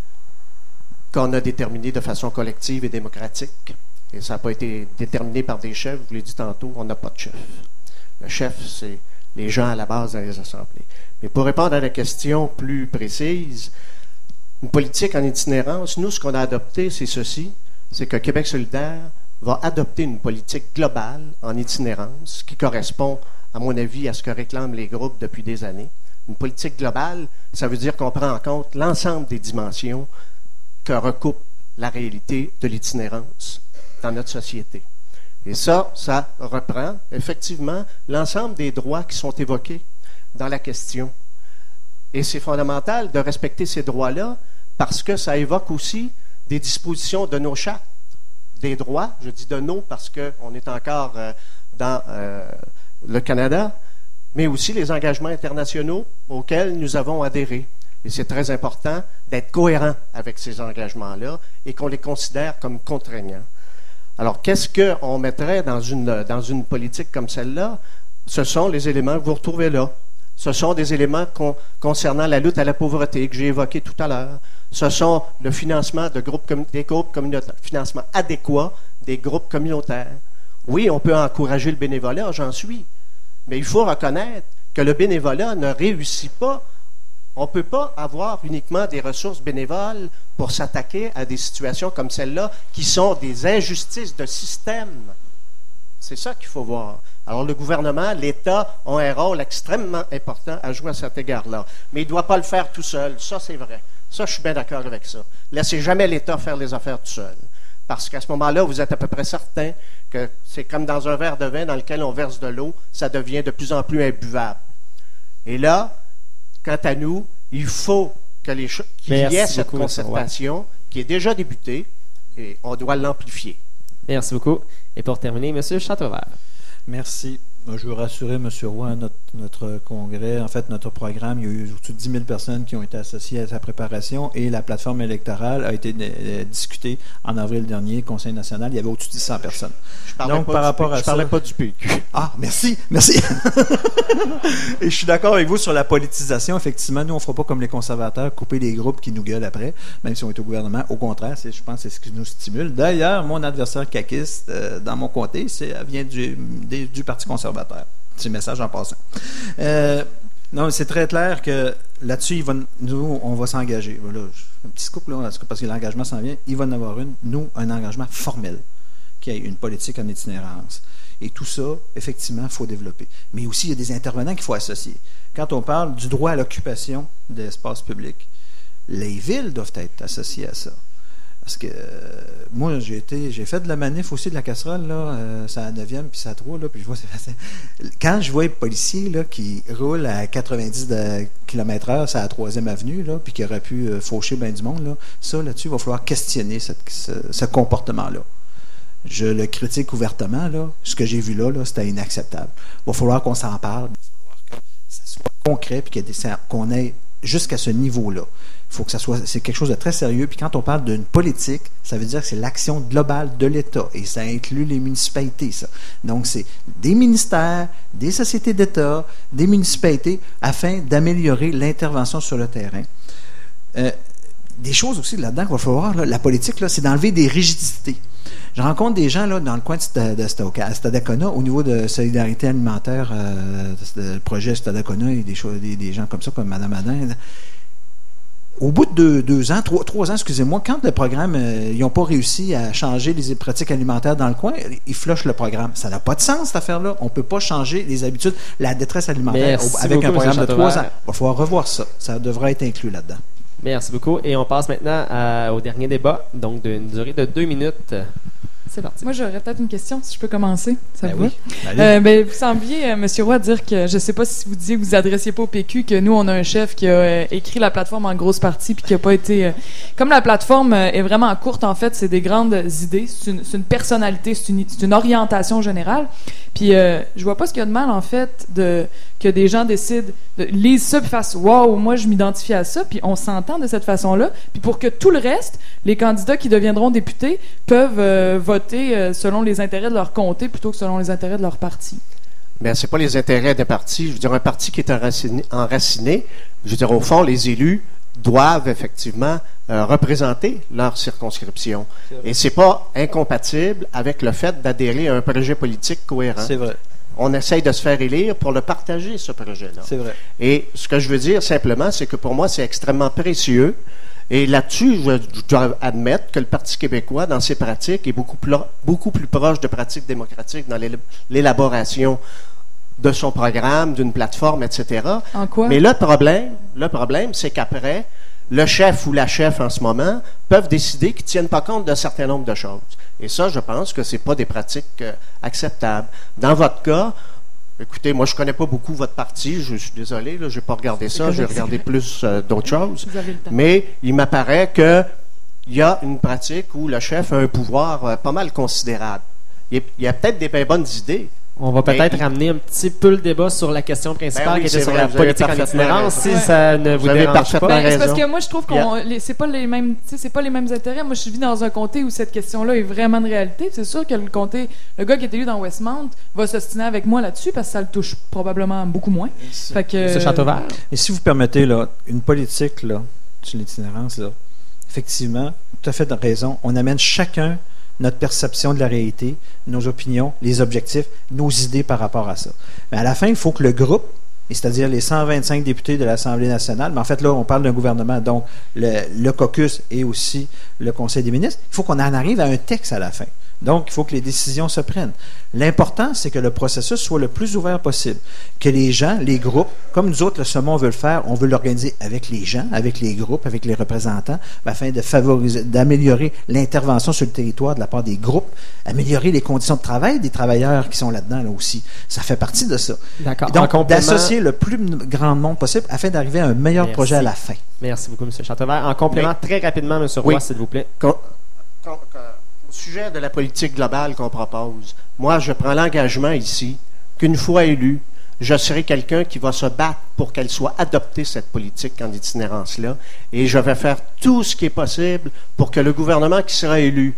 S6: qu'on a déterminés de façon collective et démocratique. Et ça n'a pas été déterminé par des chefs. Je vous l'ai dit tantôt, on n'a pas de chef. Le chef, c'est les gens à la base dans les assemblées. Mais pour répondre à la question plus précise, une politique en itinérance, nous, ce qu'on a adopté, c'est ceci, c'est que Québec solidaire va adopter une politique globale en itinérance qui correspond, à mon avis, à ce que réclament les groupes depuis des années. Une politique globale, ça veut dire qu'on prend en compte l'ensemble des dimensions que recoupe la réalité de l'itinérance dans notre société. Et ça, ça reprend effectivement l'ensemble des droits qui sont évoqués dans la question. Et c'est fondamental de respecter ces droits-là parce que ça évoque aussi des dispositions de nos chartes, des droits, je dis de nos parce qu'on est encore euh, dans euh, le Canada, mais aussi les engagements internationaux auxquels nous avons adhéré. Et c'est très important d'être cohérent avec ces engagements-là et qu'on les considère comme contraignants. Alors, qu'est-ce qu'on mettrait dans une, dans une politique comme celle-là? Ce sont les éléments que vous retrouvez là. Ce sont des éléments con, concernant la lutte à la pauvreté que j'ai évoqué tout à l'heure. Ce sont le financement de groupes, des groupes communautaires, financement adéquat des groupes communautaires. Oui, on peut encourager le bénévolat, j'en suis. Mais il faut reconnaître que le bénévolat ne réussit pas. On ne peut pas avoir uniquement des ressources bénévoles pour s'attaquer à des situations comme celle-là qui sont des injustices de système. C'est ça qu'il faut voir. Alors, le gouvernement, l'État ont un rôle extrêmement important à jouer à cet égard-là. Mais il ne doit pas le faire tout seul. Ça, c'est vrai. Ça, je suis bien d'accord avec ça. Laissez jamais l'État faire les affaires tout seul. Parce qu'à ce moment-là, vous êtes à peu près certain que c'est comme dans un verre de vin dans lequel on verse de l'eau, ça devient de plus en plus imbuvable. Et là, quant à nous, il faut que les cho- qu'il y ait cette concertation qui est déjà débutée et on doit l'amplifier.
S1: Merci beaucoup. Et pour terminer, M. Châteauvert.
S4: Merci. Je veux rassurer M. Roy, notre, notre congrès, en fait, notre programme, il y a eu au-dessus de dix mille personnes qui ont été associées à sa préparation et la plateforme électorale a été euh, discutée en avril dernier au Conseil national. Il y avait au-dessus de cent personnes.
S6: Je parlais
S4: Donc,
S6: pas
S4: par
S6: du
S4: rapport
S6: P-
S4: à
S6: je
S4: ça...
S6: parlais pas du P Q.
S4: Ah, merci, merci. Et je suis d'accord avec vous sur la politisation. Effectivement, nous, on ne fera pas comme les conservateurs, couper les groupes qui nous gueulent après, même si on est au gouvernement. Au contraire, c'est, je pense que c'est ce qui nous stimule. D'ailleurs, mon adversaire caquiste, euh, dans mon comté, c'est, vient du, du, du Parti conservateur. Petit message en passant. Euh, non, c'est très clair que là-dessus, il va, nous, on va s'engager. Voilà, un petit scoop, là, parce que l'engagement s'en vient. Il va en avoir une, nous, un engagement formel, qui ait une politique en itinérance. Et tout ça, effectivement, il faut développer. Mais aussi, il y a des intervenants qu'il faut associer. Quand on parle du droit à l'occupation de l'espace public, les villes doivent être associées à ça. Parce que euh, moi, j'ai été, j'ai fait de la manif aussi de la casserole, là, euh, c'est à la neuvième, puis c'est à trois, là, puis je vois, c'est facile. Quand je vois les policiers là, qui roulent à quatre-vingt-dix kilomètres heure, c'est à la troisième avenue, là, puis qui auraient pu euh, faucher bien du monde, là, ça, là-dessus, il va falloir questionner cette, ce, ce comportement-là. Je le critique ouvertement, là. Ce que j'ai vu là, là, c'était inacceptable. Il va falloir qu'on s'en parle, il va falloir que ça soit concret, puis qu'on ait jusqu'à ce niveau-là. Il faut que ça soit, c'est quelque chose de très sérieux. Puis quand on parle d'une politique, ça veut dire que c'est l'action globale de l'État. Et ça inclut les municipalités, ça. Donc, c'est des ministères, des sociétés d'État, des municipalités, afin d'améliorer l'intervention sur le terrain. Euh, des choses aussi là-dedans qu'il va falloir, là, la politique, là, c'est d'enlever des rigidités. Je rencontre des gens là, dans le coin de, de, de Stadacona, au niveau de solidarité alimentaire, euh, le projet Stadacona, et des, choses, des, des gens comme ça, comme Mme Adin. au bout de deux, deux ans, trois, trois ans, excusez-moi, quand le programme, euh, ils n'ont pas réussi à changer les pratiques alimentaires dans le coin, ils flushent le programme. Ça n'a pas de sens, cette affaire-là. On ne peut pas changer les habitudes, la détresse alimentaire au, avec
S1: beaucoup,
S4: un programme de trois ans. Il va falloir revoir ça. Ça devrait être inclus là-dedans.
S1: Merci beaucoup. Et on passe maintenant à, au dernier débat, donc d'une durée de deux minutes. C'est parti.
S5: Moi, j'aurais peut-être une question, si je peux commencer. Ça
S4: Ben
S5: vous
S4: oui.
S5: va? Euh, ben, vous sembliez, euh, M. Roy, dire que, je ne sais pas si vous disiez que vous vous adressiez pas au P Q, que nous, on a un chef qui a euh, écrit la plateforme en grosse partie, puis qui n'a pas été... Euh, comme la plateforme euh, est vraiment courte, en fait, c'est des grandes idées, c'est une, c'est une personnalité, c'est une, c'est une orientation générale. Puis, euh, je vois pas ce qu'il y a de mal, en fait, de, que des gens décident, de, lisent ça, puis fassent « Wow, moi, je m'identifie à ça », puis on s'entend de cette façon-là. Puis pour que tout le reste, les candidats qui deviendront députés peuvent euh, voter euh, selon les intérêts de leur comté plutôt que selon les intérêts de leur parti.
S6: Bien, c'est pas les intérêts des partis. Je veux dire, un parti qui est enraciné, enraciné je veux dire, au fond, les élus doivent effectivement euh, représenter leur circonscription. Et c'est pas incompatible avec le fait d'adhérer à un projet politique cohérent.
S4: C'est vrai.
S6: On essaye de se faire élire pour le partager, ce projet-là.
S4: C'est vrai.
S6: Et ce que je veux dire simplement, c'est que pour moi, c'est extrêmement précieux. Et là-dessus, je, je dois admettre que le Parti québécois, dans ses pratiques, est beaucoup plus, beaucoup plus proche de pratiques démocratiques dans l'élaboration de son programme, d'une plateforme, et cetera.
S5: En quoi?
S6: Mais le problème, le problème, c'est qu'après, le chef ou la chef en ce moment peuvent décider qu'ils ne tiennent pas compte d'un certain nombre de choses. Et ça, je pense que ce n'est pas des pratiques euh, acceptables. Dans votre cas, écoutez, moi, je ne connais pas beaucoup votre parti, je suis désolé, je n'ai pas regardé ça, j'ai regardé plus euh, d'autres choses.
S5: Vous avez le temps.
S6: Mais il m'apparaît qu'il y a une pratique où le chef a un pouvoir euh, pas mal considérable. Il y a, a peut-être des bien bonnes idées.
S1: On va peut-être
S6: Mais,
S1: ramener un petit peu le débat sur la question principale
S6: Ben oui,
S1: qui était
S6: c'est
S1: sur
S6: vrai,
S1: la
S6: vous avez
S1: politique en
S6: parfaitement
S1: itinérance, si
S5: raison.
S1: ça ne vous,
S6: Vous avez
S1: dérange
S6: parfaitement
S1: pas.
S5: Ben, c'est parce
S6: raison.
S5: que moi, je trouve qu'on les- c'est pas les mêmes, tu sais, c'est pas les mêmes intérêts. Moi, je vis dans un comté où cette question-là est vraiment de réalité. C'est sûr que le comté, le gars qui est élu dans Westmount va s'ostiner avec moi là-dessus parce que ça le touche probablement beaucoup moins. Fait que,
S1: M. Châteauvert.
S4: Et si vous permettez, là, une politique là, sur l'itinérance, là, effectivement, tout à fait de raison. On amène chacun notre perception de la réalité, nos opinions, les objectifs, nos idées par rapport à ça. Mais à la fin, il faut que le groupe, et c'est-à-dire les cent vingt-cinq députés de l'Assemblée nationale, mais en fait, là, on parle d'un gouvernement, donc le, le caucus et aussi le Conseil des ministres, il faut qu'on en arrive à un texte à la fin. Donc, il faut que les décisions se prennent. L'important, c'est que le processus soit le plus ouvert possible. Que les gens, les groupes, comme nous autres, le SEMA, on veut le faire, on veut l'organiser avec les gens, avec les groupes, avec les représentants, afin de favoriser, d'améliorer l'intervention sur le territoire de la part des groupes, améliorer les conditions de travail des travailleurs qui sont là-dedans là aussi. Ça fait partie de ça.
S1: D'accord.
S4: Et donc,
S1: En complément-
S4: d'associer le plus grand nombre possible afin d'arriver à un meilleur
S1: Merci.
S4: projet à la fin.
S1: Merci beaucoup, M. Châteauvert. En complément, très rapidement, M. Roy,
S6: Oui.
S1: s'il vous plaît.
S6: Con- con- con- Au sujet de la politique globale qu'on propose, moi, je prends l'engagement ici qu'une fois élu, je serai quelqu'un qui va se battre pour qu'elle soit adoptée, cette politique en itinérance-là, et je vais faire tout ce qui est possible pour que le gouvernement qui sera élu,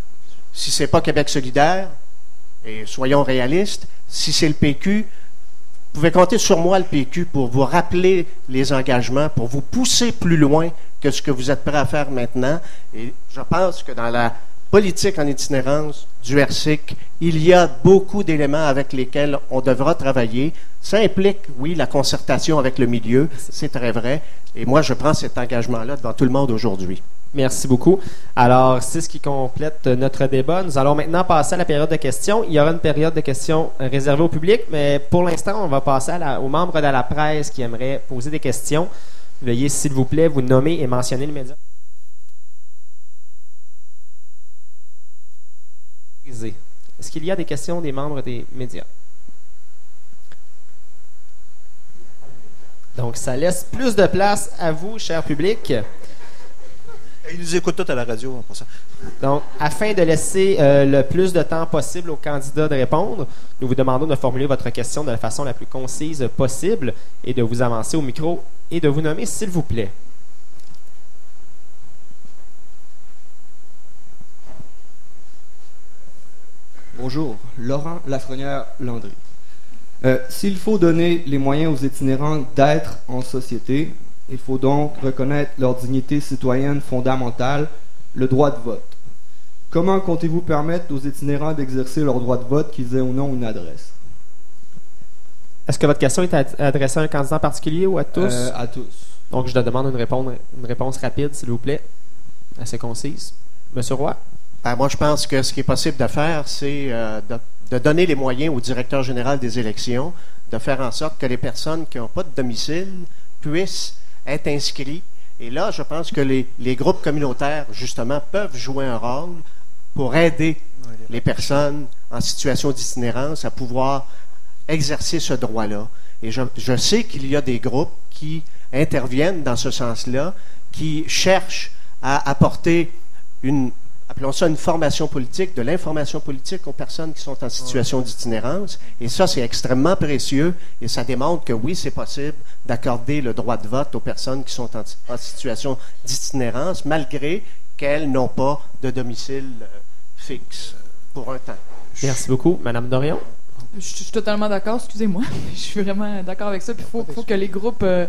S6: si ce n'est pas Québec solidaire, et soyons réalistes, si c'est le P Q, vous pouvez compter sur moi, le P Q, pour vous rappeler les engagements, pour vous pousser plus loin que ce que vous êtes prêt à faire maintenant. Et je pense que dans la politique en itinérance du R C I C, il y a beaucoup d'éléments avec lesquels on devra travailler. Ça implique, oui, la concertation avec le milieu, c'est très vrai. Et moi, je prends cet engagement-là devant tout le monde aujourd'hui.
S1: Merci beaucoup. Alors, c'est ce qui complète notre débat. Nous allons maintenant passer à la période de questions. Il y aura une période de questions réservée au public, mais pour l'instant, on va passer à la, aux membres de la presse qui aimeraient poser des questions. Veuillez, s'il vous plaît, vous nommer et mentionner le média. Est-ce qu'il y a des questions des membres des médias? Donc, ça laisse plus de place à vous, cher public.
S4: Ils nous écoutent tous à la radio en passant.
S1: Donc, afin de laisser euh, le plus de temps possible aux candidats de répondre, nous vous demandons de formuler votre question de la façon la plus concise possible et de vous avancer au micro et de vous nommer, s'il vous plaît.
S7: Bonjour, Laurent Lafrenière-Landry. Euh, S'il faut donner les moyens aux itinérants d'être en société, il faut donc reconnaître leur dignité citoyenne fondamentale, le droit de vote. Comment comptez-vous permettre aux itinérants d'exercer leur droit de vote, qu'ils aient ou non une adresse?
S1: Est-ce que votre question est ad- adressée à un candidat en particulier ou à tous?
S7: Euh, à tous.
S8: Donc, je te demande une réponse, une réponse rapide, s'il vous plaît, assez concise. Monsieur Roy?
S6: Ben, moi, je pense que ce qui est possible de faire, c'est euh, de, de donner les moyens au directeur général des élections de faire en sorte que les personnes qui n'ont pas de domicile puissent être inscrits. Et là, je pense que les, les groupes communautaires, justement, peuvent jouer un rôle pour aider les personnes en situation d'itinérance à pouvoir exercer ce droit-là. Et je, je sais qu'il y a des groupes qui interviennent dans ce sens-là, qui cherchent à apporter une, appelons ça une formation politique, de l'information politique aux personnes qui sont en situation d'itinérance. Et ça, c'est extrêmement précieux et ça démontre que oui, c'est possible d'accorder le droit de vote aux personnes qui sont en, en situation d'itinérance, malgré qu'elles n'ont pas de domicile fixe pour un temps.
S8: Merci beaucoup. Madame Dorion?
S5: Je, je suis totalement d'accord, excusez-moi. Je suis vraiment d'accord avec ça. Puis il faut, faut que les groupes euh,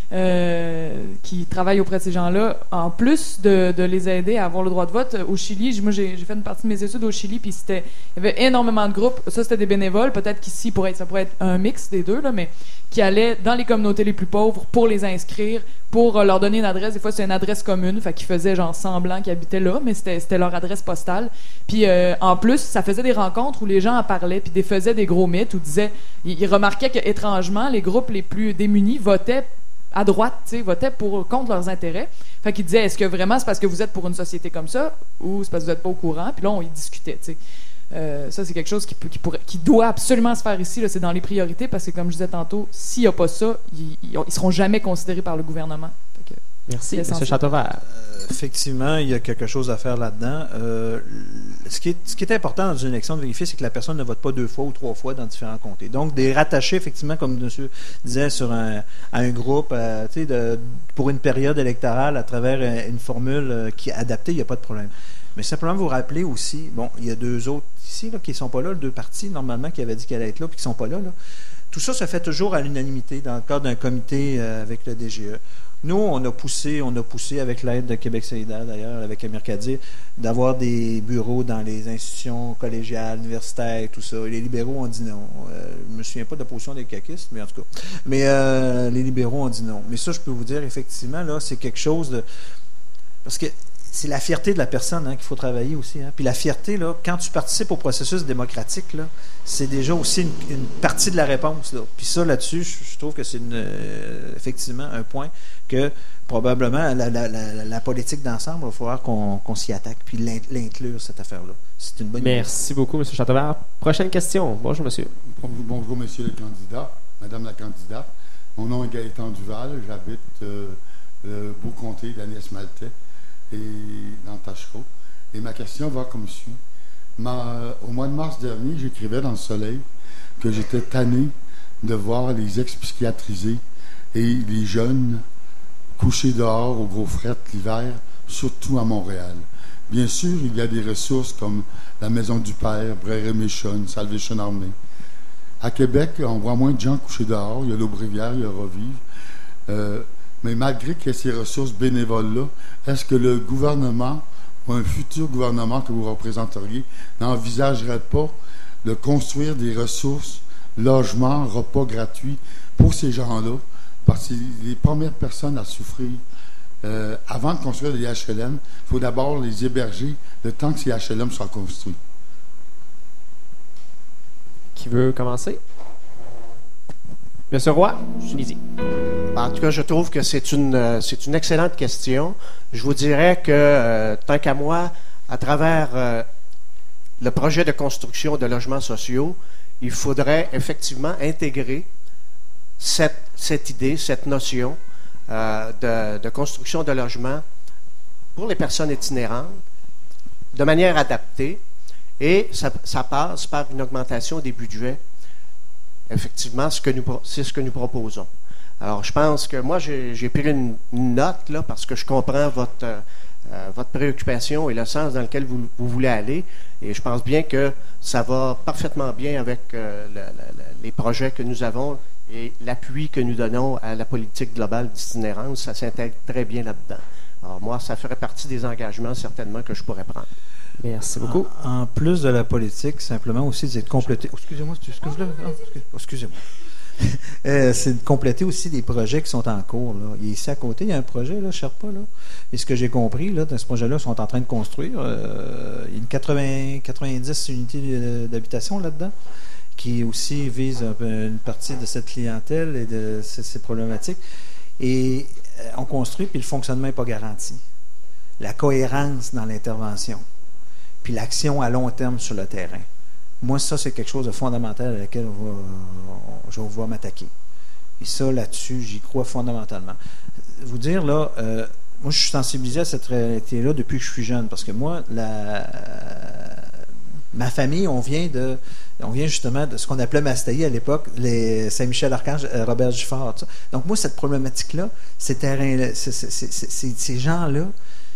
S5: euh, qui travaillent auprès de ces gens-là, en plus de, de les aider à avoir le droit de vote, au Chili, moi j'ai, j'ai fait une partie de mes études au Chili, puis c'était, il y avait énormément de groupes. Ça, c'était des bénévoles. Peut-être qu'ici, pourrait être, ça pourrait être un mix des deux, là, mais qui allaient dans les communautés les plus pauvres pour les inscrire, pour leur donner une adresse. Des fois, c'est une adresse commune, fait qu'ils faisaient genre semblant qu'ils habitaient là, mais c'était, c'était leur adresse postale. Puis euh, en plus, ça faisait des rencontres où les gens en parlaient, puis faisaient des gros mythes, où disaient, ils, ils remarquaient qu'étrangement, les groupes les plus démunis votaient à droite, tu sais, votaient pour, contre leurs intérêts. Fait qu'ils disaient, est-ce que vraiment c'est parce que vous êtes pour une société comme ça, ou c'est parce que vous n'êtes pas au courant? Puis là, on y discutait, tu sais. Euh, ça, c'est quelque chose qui, peut, qui, pourrait, qui doit absolument se faire ici. Là, c'est dans les priorités parce que, comme je disais tantôt, s'il n'y a pas ça, ils ne seront jamais considérés par le gouvernement. Fait que,
S8: merci. M. Châteauvert.
S4: Euh, effectivement, il y a quelque chose à faire là-dedans. Euh, ce, qui est, ce qui est important dans une élection de vérifier, c'est que la personne ne vote pas deux fois ou trois fois dans différents comtés. Donc, des rattachés, effectivement, comme monsieur disait, sur un, à un groupe, euh, tu sais, de, pour une période électorale à travers une formule qui est adaptée, il n'y a pas de problème. Mais simplement vous rappeler aussi, bon, il y a deux autres ici là, qui ne sont pas là, deux partis normalement qui avaient dit qu'elle allait être là puis qui ne sont pas là, là. Tout ça se fait toujours à l'unanimité dans le cadre d'un comité euh, avec le D G E. Nous, on a poussé, on a poussé avec l'aide de Québec solidaire d'ailleurs, avec Amir Kadir, d'avoir des bureaux dans les institutions collégiales, universitaires, tout ça. Les libéraux ont dit non. Euh, je ne me souviens pas de la position des caquistes, mais en tout cas. Mais euh, les libéraux ont dit non. Mais ça, je peux vous dire, effectivement, là, c'est quelque chose de... Parce que c'est la fierté de la personne hein, qu'il faut travailler aussi. Hein. Puis la fierté, là, quand tu participes au processus démocratique, là, c'est déjà aussi une, une partie de la réponse. Là. Puis ça, là-dessus, je, je trouve que c'est une, euh, effectivement un point que probablement la, la, la, la politique d'ensemble, il va falloir qu'on, qu'on s'y attaque puis l'inclure, cette affaire-là. C'est une bonne idée.
S8: Merci beaucoup, M. Châteauvert. Prochaine question. Bonjour, monsieur.
S9: Bonjour, monsieur le candidat, madame la candidate. Mon nom est Gaëtan Duval. J'habite euh, le beau comté d'Agnès-Maltais et dans Tachereau. Et ma question va comme suit. Ma, au mois de mars dernier, j'écrivais dans Le Soleil que j'étais tanné de voir les ex-psychiatrisés et les jeunes couchés dehors au gros fret l'hiver, surtout à Montréal. Bien sûr, il y a des ressources comme la Maison du Père, Brère-et-Méchon, Salvation Army. À Québec, on voit moins de gens couchés dehors. Il y a l'Aubrivière, il y a Revive. Euh, Mais malgré qu'il y ait ces ressources bénévoles-là, est-ce que le gouvernement ou un futur gouvernement que vous représenteriez n'envisagerait pas de construire des ressources, logements, repas gratuits pour ces gens-là? Parce que les premières personnes à souffrir, euh, avant de construire des H L M, il faut d'abord les héberger le temps que ces H L M soient construits.
S8: Qui veut commencer? Monsieur Roy, allez-y.
S6: En tout cas, je trouve que c'est une, euh, c'est une excellente question. Je vous dirais que, euh, tant qu'à moi, à travers euh, le projet de construction de logements sociaux, il faudrait effectivement intégrer cette, cette idée, cette notion euh, de, de construction de logements pour les personnes itinérantes de manière adaptée, et ça, ça passe par une augmentation des budgets. Effectivement, ce que nous, c'est ce que nous proposons. Alors, je pense que moi, j'ai, j'ai pris une, une note, là, parce que je comprends votre, euh, votre préoccupation et le sens dans lequel vous, vous voulez aller. Et je pense bien que ça va parfaitement bien avec euh, le, le, les projets que nous avons et l'appui que nous donnons à la politique globale d'itinérance. Ça s'intègre très bien là-dedans. Alors, moi, ça ferait partie des engagements, certainement, que je pourrais prendre.
S8: Merci beaucoup.
S4: En, en plus de la politique, simplement aussi, c'est de compléter. Oh, excusez-moi, excusez-moi. Oh, excusez-moi. euh, c'est de compléter aussi des projets qui sont en cours. Là. Il est ici à côté, il y a un projet, là, Sherpa, là. Et ce que j'ai compris, là, dans ce projet-là, ils sont en train de construire. Euh, il y a une quatre-vingts, quatre-vingt-dix unités d'habitation là-dedans, qui aussi vise un peu une partie de cette clientèle et de ces, ces problématiques. Et euh, on construit, puis le fonctionnement n'est pas garanti. La cohérence dans l'intervention, puis l'action à long terme sur le terrain. Moi, ça, c'est quelque chose de fondamental à laquelle on va, on, je vais pouvoir m'attaquer. Et ça, là-dessus, j'y crois fondamentalement. Vous dire, là, euh, moi, je suis sensibilisé à cette réalité-là depuis que je suis jeune, parce que moi, la, ma famille, on vient de, on vient justement de ce qu'on appelait Mastaï à l'époque, les Saint-Michel-Archange, Robert Giffard. Tout ça. Donc, moi, cette problématique-là, ces terrains-là, ces, ces, ces, ces gens-là,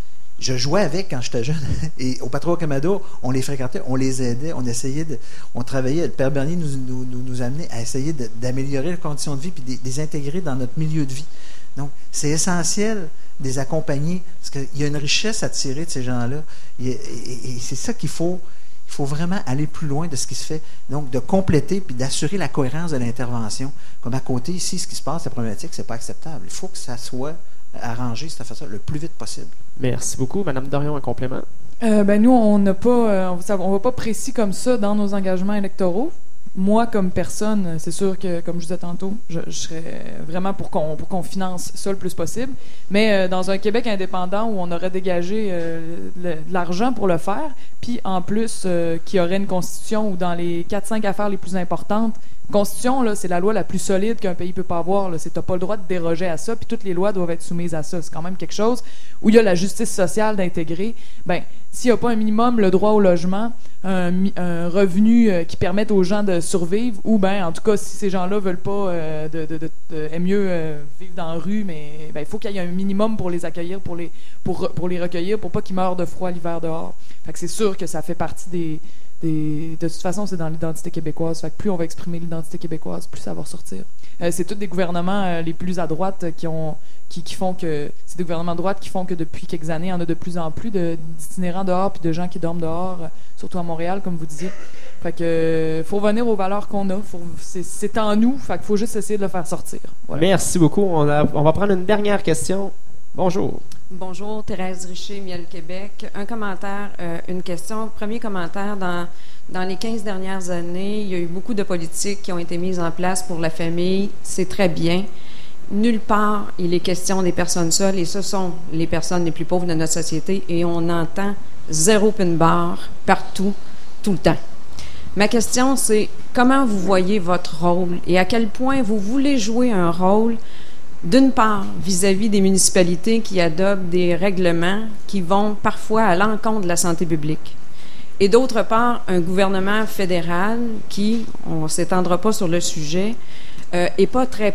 S4: je jouais avec quand j'étais jeune. Et au Patro Camado, on les fréquentait, on les aidait, on essayait de. On travaillait. Le Père Bernier nous, nous, nous, nous amenait à essayer de, d'améliorer leurs conditions de vie puis de les intégrer dans notre milieu de vie. Donc, c'est essentiel de les accompagner parce qu'il y a une richesse à tirer de ces gens-là. Et, et, et c'est ça qu'il faut. Il faut vraiment aller plus loin de ce qui se fait. Donc, de compléter puis d'assurer la cohérence de l'intervention. Comme à côté, ici, ce qui se passe, la problématique, c'est pas acceptable. Il faut que ça soit arrangé cette façon le plus vite possible.
S8: Merci beaucoup. Madame Dorion, un complément?
S5: Euh, ben nous, on n'a pas, euh, on va pas précis comme ça dans nos engagements électoraux. Moi, comme personne, c'est sûr que, comme je disais tantôt, je, je serais vraiment pour qu'on, pour qu'on finance ça le plus possible. Mais euh, dans un Québec indépendant où on aurait dégagé euh, le, de l'argent pour le faire, puis en plus, euh, qu'il y aurait une constitution où dans les quatre cinq affaires les plus importantes, Constitution, là, c'est la loi la plus solide qu'un pays peut pas avoir. Là. C'est, t'as pas le droit de déroger à ça, puis toutes les lois doivent être soumises à ça. C'est quand même quelque chose où il y a la justice sociale d'intégrer. Ben, s'il n'y a pas un minimum le droit au logement, un, un revenu euh, qui permette aux gens de survivre, ou ben, en tout cas, si ces gens-là veulent pas euh, de, de, de, de, aiment mieux euh, vivre dans la rue, mais ben, il faut qu'il y ait un minimum pour les accueillir, pour les, pour, pour les recueillir, pour pas qu'ils meurent de froid l'hiver dehors. Fait que c'est sûr que ça fait partie des Des, de toute façon, c'est dans l'identité québécoise. Fait que plus on va exprimer l'identité québécoise, plus ça va ressortir. Euh, c'est tous des gouvernements euh, les plus à droite qui ont, qui, qui font que c'est des gouvernements de droite qui font que depuis quelques années, il y en a de plus en plus de, d'itinérants dehors puis de gens qui dorment dehors, euh, surtout à Montréal, comme vous disiez. Fait que euh, faut revenir aux valeurs qu'on a. Faut, c'est, c'est en nous. Fait qu'il faut juste essayer de le faire sortir. Voilà.
S8: Merci beaucoup. On, a, on va prendre une dernière question. Bonjour.
S10: Bonjour, Thérèse Richer, Miel Québec. Un commentaire, euh, une question. Premier commentaire, dans, dans les quinze dernières années, il y a eu beaucoup de politiques qui ont été mises en place pour la famille. C'est très bien. Nulle part, il est question des personnes seules, et ce sont les personnes les plus pauvres de notre société, et on entend zéro pin barre partout, tout le temps. Ma question, c'est comment vous voyez votre rôle et à quel point vous voulez jouer un rôle d'une part, vis-à-vis des municipalités qui adoptent des règlements qui vont parfois à l'encontre de la santé publique. Et d'autre part, un gouvernement fédéral qui, on ne s'étendra pas sur le sujet, euh, est pas très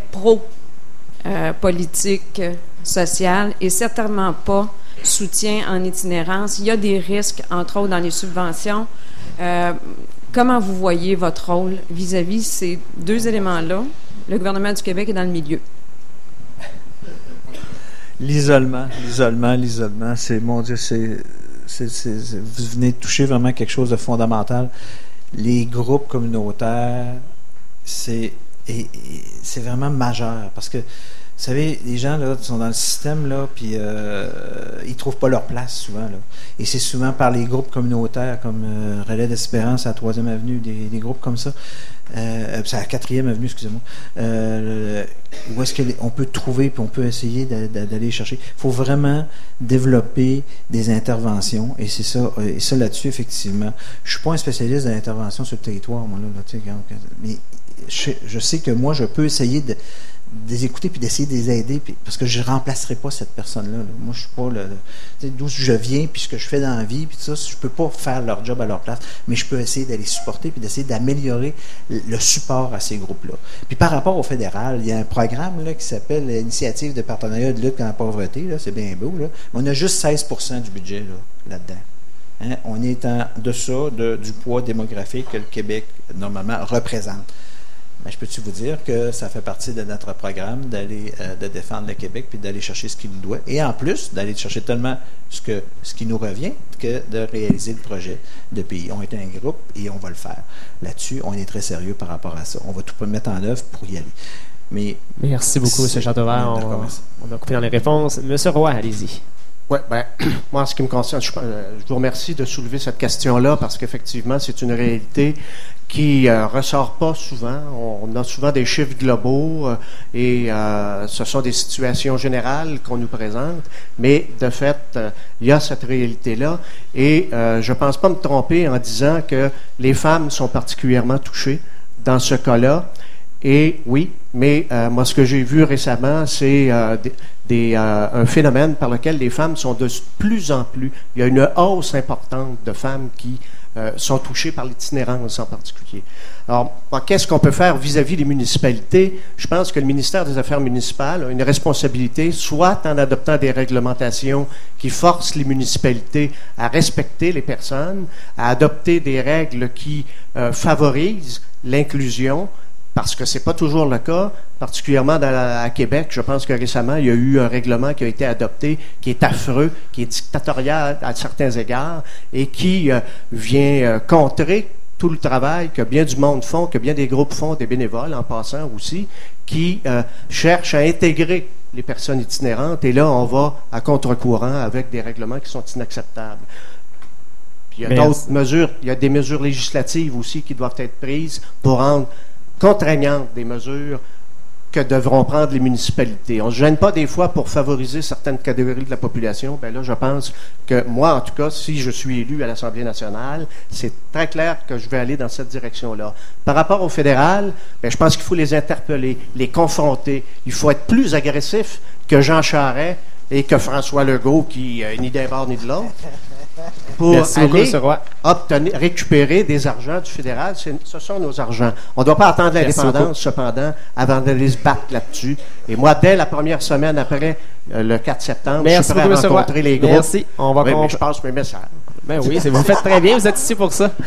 S10: pro-politique euh, sociale et certainement pas soutien en itinérance. Il y a des risques, entre autres dans les subventions. Euh, comment vous voyez votre rôle vis-à-vis ces deux éléments-là? Le gouvernement du Québec est dans le milieu.
S4: L'isolement, l'isolement, l'isolement, c'est, mon Dieu, c'est, c'est, c'est, c'est, vous venez de toucher vraiment quelque chose de fondamental. Les groupes communautaires, c'est, et, et, c'est vraiment majeur, parce que, vous savez, les gens là sont dans le système, là, puis euh, ils trouvent pas leur place souvent, là. Et c'est souvent par les groupes communautaires, comme euh, Relais d'Espérance à la troisième avenue, des, des groupes comme ça, euh, c'est à la quatrième avenue, excusez-moi, euh, où est-ce qu'on peut trouver, puis on peut essayer d'aller chercher. Il faut vraiment développer des interventions, et c'est ça, et ça là-dessus, effectivement. Je suis pas un spécialiste de l'intervention sur le territoire, moi, là, là tu sais, mais je, je sais que moi, je peux essayer de de les écouter puis d'essayer de les aider, puis, parce que je ne remplacerai pas cette personne-là. Là. Moi, je suis pas le, le d'où je viens, puis ce que je fais dans la vie, puis tout ça, je peux pas faire leur job à leur place, mais je peux essayer d'aller supporter puis d'essayer d'améliorer le support à ces groupes-là. Puis par rapport au fédéral, il y a un programme là, qui s'appelle l'Initiative de partenariat de lutte contre la pauvreté, là, c'est bien beau, là, mais on a juste seize pour cent du budget là, là-dedans. Hein? On est en deçà de, du poids démographique que le Québec, normalement, représente. Ben, je peux-tu vous dire que ça fait partie de notre programme d'aller euh, de défendre le Québec puis d'aller chercher ce qu'il nous doit. Et en plus, d'aller chercher tellement ce, que, ce qui nous revient que de réaliser le projet de pays. On est un groupe et on va le faire. Là-dessus, on est très sérieux par rapport à ça. On va tout mettre en œuvre pour y aller. Mais
S8: merci beaucoup, M. Châteauvert. On, on, on a coupé dans les réponses. M. Roy, allez-y.
S6: Oui, ben, moi, en ce qui me concerne, je, euh, je vous remercie de soulever cette question-là parce qu'effectivement, c'est une réalité qui euh, ressort pas souvent. On, on a souvent des chiffres globaux euh, et euh, ce sont des situations générales qu'on nous présente, mais de fait, euh, il y a cette réalité-là et euh, je pense pas me tromper en disant que les femmes sont particulièrement touchées dans ce cas-là. Et oui, mais euh, moi, ce que j'ai vu récemment, c'est euh, des, des, euh, un phénomène par lequel les femmes sont de plus en plus. Il y a une hausse importante de femmes qui euh, sont touchées par l'itinérance en particulier. Alors, qu'est-ce qu'on peut faire vis-à-vis des municipalités? Je pense que le ministère des Affaires municipales a une responsabilité, soit en adoptant des réglementations qui forcent les municipalités à respecter les personnes, à adopter des règles qui euh, favorisent l'inclusion, parce que ce n'est pas toujours le cas, particulièrement dans la, à Québec. Je pense que récemment, il y a eu un règlement qui a été adopté, qui est affreux, qui est dictatorial à certains égards, et qui euh, vient euh, contrer tout le travail que bien du monde font, que bien des groupes font, des bénévoles en passant aussi, qui euh, cherchent à intégrer les personnes itinérantes. Et là, on va à contre-courant avec des règlements qui sont inacceptables. Puis il y a Merci. d'autres mesures, il y a des mesures législatives aussi qui doivent être prises pour rendre contraignantes des mesures que devront prendre les municipalités. On ne se gêne pas des fois pour favoriser certaines catégories de la population. Bien là, je pense que moi, en tout cas, si je suis élu à l'Assemblée nationale, c'est très clair que je vais aller dans cette direction-là. Par rapport au fédéral, bien, je pense qu'il faut les interpeller, les confronter. Il faut être plus agressif que Jean Charest et que François Legault, qui euh, ni d'un bord ni de l'autre, pour Merci aller beaucoup, obtenir, récupérer des argents du fédéral. C'est, ce sont nos argents. On ne doit pas attendre l'indépendance, cependant, avant d'aller se battre là-dessus. Et moi, dès la première semaine après euh, le quatre septembre, Merci je suis prêt beaucoup, à rencontrer les groupes.
S8: Merci. On va
S6: oui, mais je passe mes messages.
S8: Ben oui, c'est, vous faites très bien. Vous êtes ici pour ça.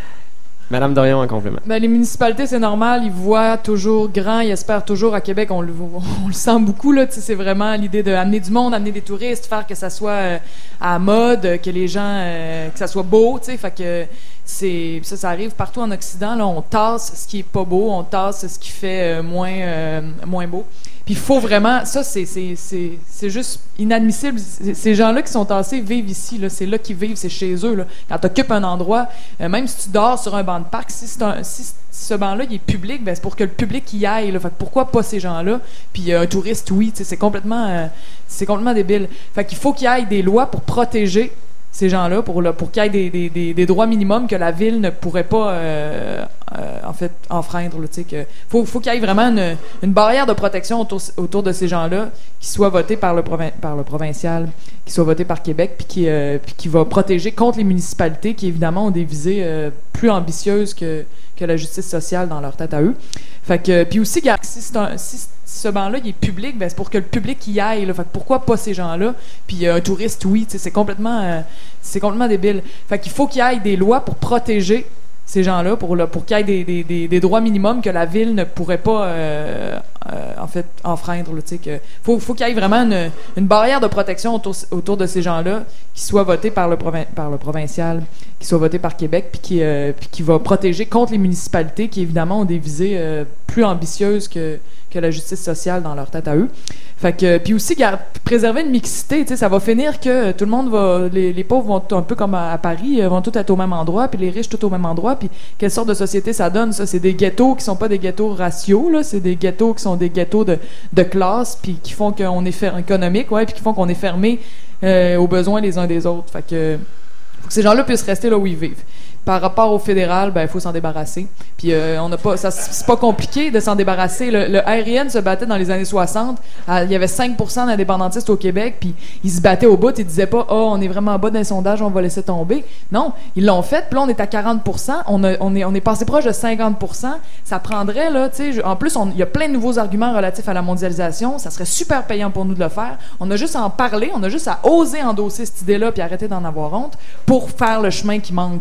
S8: Madame Dorion, en complément.
S5: Ben, les municipalités, c'est normal. Ils voient toujours grand. Ils espèrent toujours. À Québec, on le, on le sent beaucoup. Là, c'est vraiment l'idée d'amener du monde, amener des touristes, faire que ça soit euh, à la mode, que les gens, euh, que ça soit beau. Fait que c'est, ça, ça arrive partout en Occident. Là, on tasse ce qui est pas beau. On tasse ce qui fait euh, moins, euh, moins beau. Puis il faut vraiment... Ça, c'est, c'est, c'est, c'est juste inadmissible. C'est, ces gens-là qui sont tassés vivent ici. Là, c'est là qu'ils vivent, c'est chez eux. Là. Quand tu occupes un endroit, euh, même si tu dors sur un banc de parc, si, c'est un, si ce banc-là il est public, ben, c'est pour que le public y aille. Là. Fait que pourquoi pas ces gens-là? Puis euh, un touriste, oui. C'est complètement, euh, c'est complètement débile. Fait qu'il faut qu'il y ait des lois pour protéger ces gens-là, pour, pour qu'il y ait des, des, des, des droits minimums que la ville ne pourrait pas euh, euh, en fait enfreindre. Il faut, faut qu'il y ait vraiment une, une barrière de protection autour, autour de ces gens-là qui soit votée par le, provin- par le provincial, qui soit votée par Québec, puis qui, euh, puis qui va protéger contre les municipalités qui, évidemment, ont des visées euh, plus ambitieuses que, que la justice sociale dans leur tête à eux. Fait que, puis aussi, si, c'est un, si ce banc-là il est public, ben c'est pour que le public y aille. Là. Fait que pourquoi pas ces gens-là? Puis euh, un touriste, oui. C'est complètement, euh, c'est complètement débile. Fait qu'il faut qu'il y ait des lois pour protéger ces gens-là, pour, là, pour qu'il y ait des, des, des, des droits minimums que la ville ne pourrait pas euh, euh, en fait enfreindre. Il faut, faut qu'il y ait vraiment une, une barrière de protection autour, autour de ces gens-là qui soit votée par le, provin- par le provincial, qui soit votée par Québec, puis qui, euh, puis qui va protéger contre les municipalités qui, évidemment, ont des visées euh, plus ambitieuses que que la justice sociale dans leur tête à eux. Fait que, puis aussi, préserver une mixité, tu sais, ça va finir que tout le monde va, les, les pauvres vont un peu comme à, à Paris, vont tous être au même endroit, puis les riches tout au même endroit, puis quelle sorte de société ça donne, ça? C'est des ghettos qui sont pas des ghettos raciaux, là, c'est des ghettos qui sont des ghettos de, de classe, puis qui font qu'on est fermé, économique, ouais, puis qui font qu'on est fermé euh, aux besoins les uns des autres. Fait que, faut que ces gens-là puissent rester là où ils vivent. Par rapport au fédéral, ben il faut s'en débarrasser. Puis euh, on n'a pas, ça c'est pas compliqué de s'en débarrasser. Le, le R I N se battait dans les années soixante. À, il y avait cinq pour cent d'indépendantistes au Québec, puis ils se battaient au bout. Ils disaient pas, oh on est vraiment bas dans les sondages, on va laisser tomber. Non, ils l'ont fait. Puis là on est à quarante pour cent. On a, on est, on est passé proche de cinquante pour cent. Ça prendrait là, tu sais. En plus, il y a plein de nouveaux arguments relatifs à la mondialisation. Ça serait super payant pour nous de le faire. On a juste à en parler. On a juste à oser endosser cette idée-là, puis arrêter d'en avoir honte pour faire le chemin qui manque. Tu sais.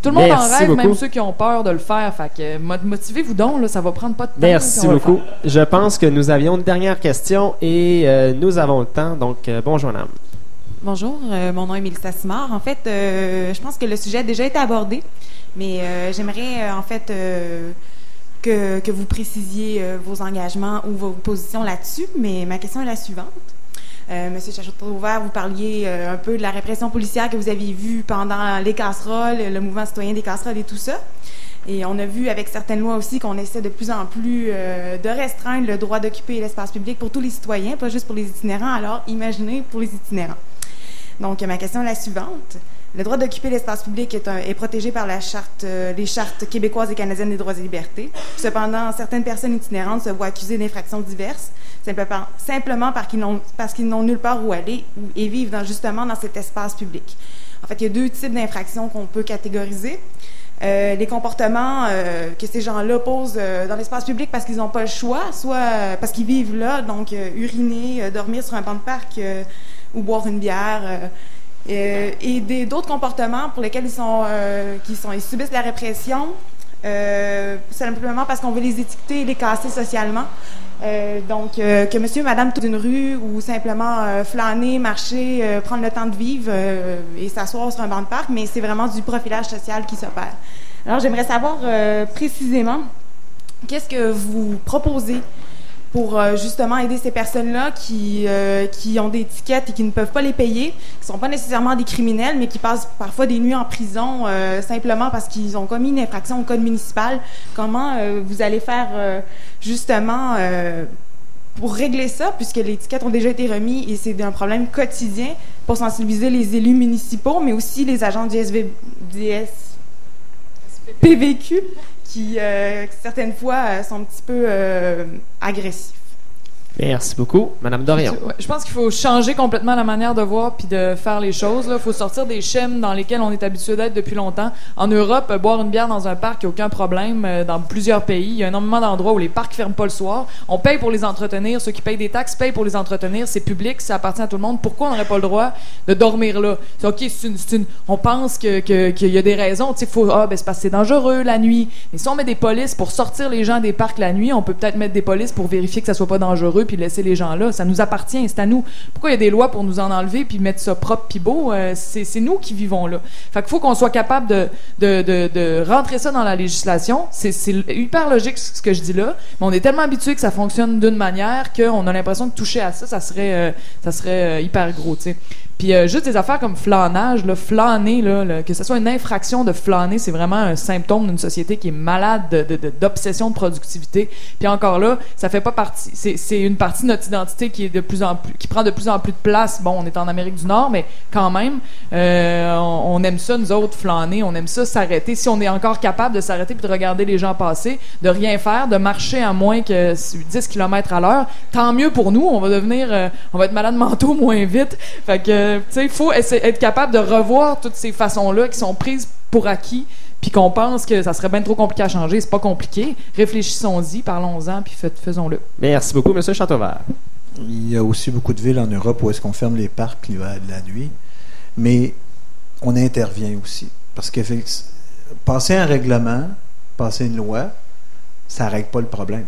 S5: Tout le monde
S8: Merci
S5: en rêve,
S8: beaucoup.
S5: même ceux qui ont peur de le faire. Fait que mo- motivez-vous donc, là, ça va prendre pas de temps.
S8: Merci
S5: puis on va le
S8: beaucoup.
S5: faire.
S8: Je pense que nous avions une dernière question et euh, nous avons le temps. Donc, euh, bonjour, madame.
S11: Bonjour, euh, mon nom est Mélissa Simard. En fait, euh, je pense que le sujet a déjà été abordé, mais euh, j'aimerais euh, en fait euh, que, que vous précisiez euh, vos engagements ou vos positions là-dessus. Mais ma question est la suivante. Euh, Monsieur Chateau-Ouvert, vous parliez euh, un peu de la répression policière que vous aviez vue pendant les casseroles, le mouvement citoyen des casseroles et tout ça. Et on a vu avec certaines lois aussi qu'on essaie de plus en plus euh, de restreindre le droit d'occuper l'espace public pour tous les citoyens, pas juste pour les itinérants. Alors, imaginez pour les itinérants. Donc, ma question est la suivante. Le droit d'occuper l'espace public est, un, est protégé par la charte, euh, les chartes québécoises et canadiennes des droits et libertés. Cependant, certaines personnes itinérantes se voient accusées d'infractions diverses, simplement, simplement parce qu'ils n'ont, parce qu'ils n'ont nulle part où aller et vivent dans, justement dans cet espace public. En fait, il y a deux types d'infractions qu'on peut catégoriser. Euh, les comportements euh, que ces gens-là posent euh, dans l'espace public parce qu'ils n'ont pas le choix, soit euh, parce qu'ils vivent là, donc euh, uriner, euh, dormir sur un banc de parc euh, ou boire une bière, euh, euh, et des, d'autres comportements pour lesquels ils sont, euh, qui sont, ils subissent la répression, euh, simplement parce qu'on veut les étiqueter et les casser socialement. Euh, donc, euh, que monsieur, madame, toute une rue ou simplement euh, flâner, marcher, euh, prendre le temps de vivre euh, et s'asseoir sur un banc de parc, mais c'est vraiment du profilage social qui s'opère. Alors, j'aimerais savoir euh, précisément qu'est-ce que vous proposez pour euh, justement aider ces personnes-là qui, euh, qui ont des tickets et qui ne peuvent pas les payer, qui ne sont pas nécessairement des criminels, mais qui passent parfois des nuits en prison euh, simplement parce qu'ils ont commis une infraction au code municipal. Comment euh, vous allez faire euh, justement euh, pour régler ça, puisque les tickets ont déjà été remis et c'est un problème quotidien pour sensibiliser les élus municipaux, mais aussi les agents du S V, du S P V Q qui, euh, certaines fois, euh, sont un petit peu euh, agressifs.
S8: Merci beaucoup. Madame Dorion.
S5: Ouais, je pense qu'il faut changer complètement la manière de voir puis de faire les choses. Il faut sortir des schèmes dans lesquels on est habitué d'être depuis longtemps. En Europe, euh, boire une bière dans un parc, il n'y a aucun problème. Euh, dans plusieurs pays, il y a énormément d'endroits où les parcs ne ferment pas le soir. On paye pour les entretenir. Ceux qui payent des taxes payent pour les entretenir. C'est public, ça appartient à tout le monde. Pourquoi on n'aurait pas le droit de dormir là? C'est OK, c'est une, c'est une, on pense que, que, qu'il y a des raisons. Faut, ah, ben, c'est parce que c'est dangereux la nuit. Mais si on met des polices pour sortir les gens des parcs la nuit, on peut peut-être mettre des polices pour vérifier que ça soit pas dangereux puis laisser les gens là. Ça nous appartient, c'est à nous. Pourquoi il y a des lois pour nous en enlever puis mettre ça propre puis beau? Euh, c'est, c'est nous qui vivons là. Fait qu'il faut qu'on soit capable de, de, de, de rentrer ça dans la législation. C'est, c'est hyper logique ce que je dis là, mais on est tellement habitué que ça fonctionne d'une manière qu'on a l'impression que toucher à ça, ça serait, euh, ça serait euh, hyper gros, tu sais. Puis euh, juste des affaires comme flânage, là, flâner, là, là, que ce soit une infraction de flâner, c'est vraiment un symptôme d'une société qui est malade de, de, de, d'obsession de productivité. Puis encore là, ça fait pas partie, c'est, c'est une partie de notre identité qui est de plus en plus, qui prend de plus en plus de place. Bon, on est en Amérique du Nord, mais quand même, euh, on, on aime ça, nous autres, flâner, on aime ça s'arrêter. Si on est encore capable de s'arrêter puis de regarder les gens passer, de rien faire, de marcher à moins que dix kilomètres à l'heure, tant mieux pour nous, on va devenir, euh, on va être malade mentaux moins vite. Fait que tu sais, il faut essayer, être capable de revoir toutes ces façons-là qui sont prises pour acquis, puis qu'on pense que ça serait bien trop compliqué à changer. C'est pas compliqué. Réfléchissons-y, parlons-en, puis faisons-le.
S8: Merci beaucoup, M. Chateauvert.
S4: Il y a aussi beaucoup de villes en Europe où est-ce qu'on ferme les parcs de la nuit, mais on intervient aussi. Parce que passer un règlement, passer une loi, ça ne règle pas le problème.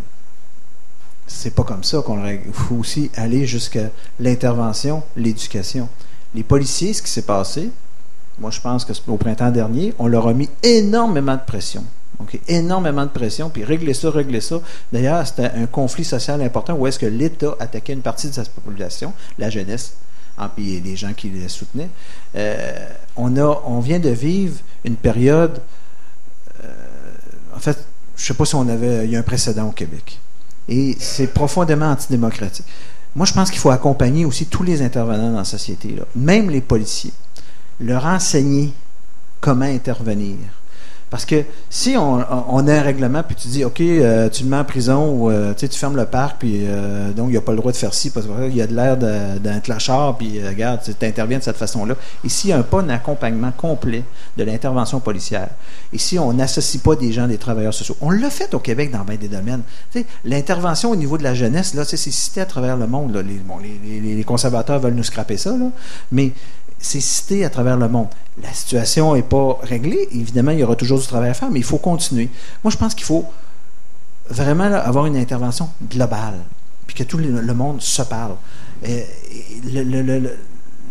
S4: C'est pas comme ça qu'on le règle. Il faut aussi aller jusqu'à l'intervention, l'éducation. Les policiers, ce qui s'est passé, moi je pense qu'au printemps dernier, on leur a mis énormément de pression. Okay? Énormément de pression, puis régler ça, régler ça. D'ailleurs, c'était un conflit social important où est-ce que l'État attaquait une partie de sa population, la jeunesse, puis les gens qui les soutenaient. Euh, on, a, on vient de vivre une période, euh, en fait, je ne sais pas si on avait, il y a un précédent au Québec. Et c'est profondément antidémocratique. Moi, je pense qu'il faut accompagner aussi tous les intervenants dans la société, là, même les policiers, leur enseigner comment intervenir. Parce que si on, on a un règlement, puis tu dis, OK, euh, tu le mets en prison, ou euh, tu fermes le parc, puis euh, donc il n'y a pas le droit de faire ci, parce qu'il y a de l'air de, d'un clashard, puis euh, regarde, tu interviens de cette façon-là. Ici, il n'y a pas un accompagnement complet de l'intervention policière. Ici, on n'associe pas des gens, des travailleurs sociaux. On l'a fait au Québec dans bien des domaines. T'sais, l'intervention au niveau de la jeunesse, là, c'est cité à travers le monde. Là. Les, bon, les, les, les conservateurs veulent nous scraper ça, là, mais c'est cité à travers le monde. La situation n'est pas réglée. Évidemment, il y aura toujours du travail à faire, mais il faut continuer. Moi, je pense qu'il faut vraiment là, avoir une intervention globale, puis que tout le, le monde se parle. Et, et le, le, le, le,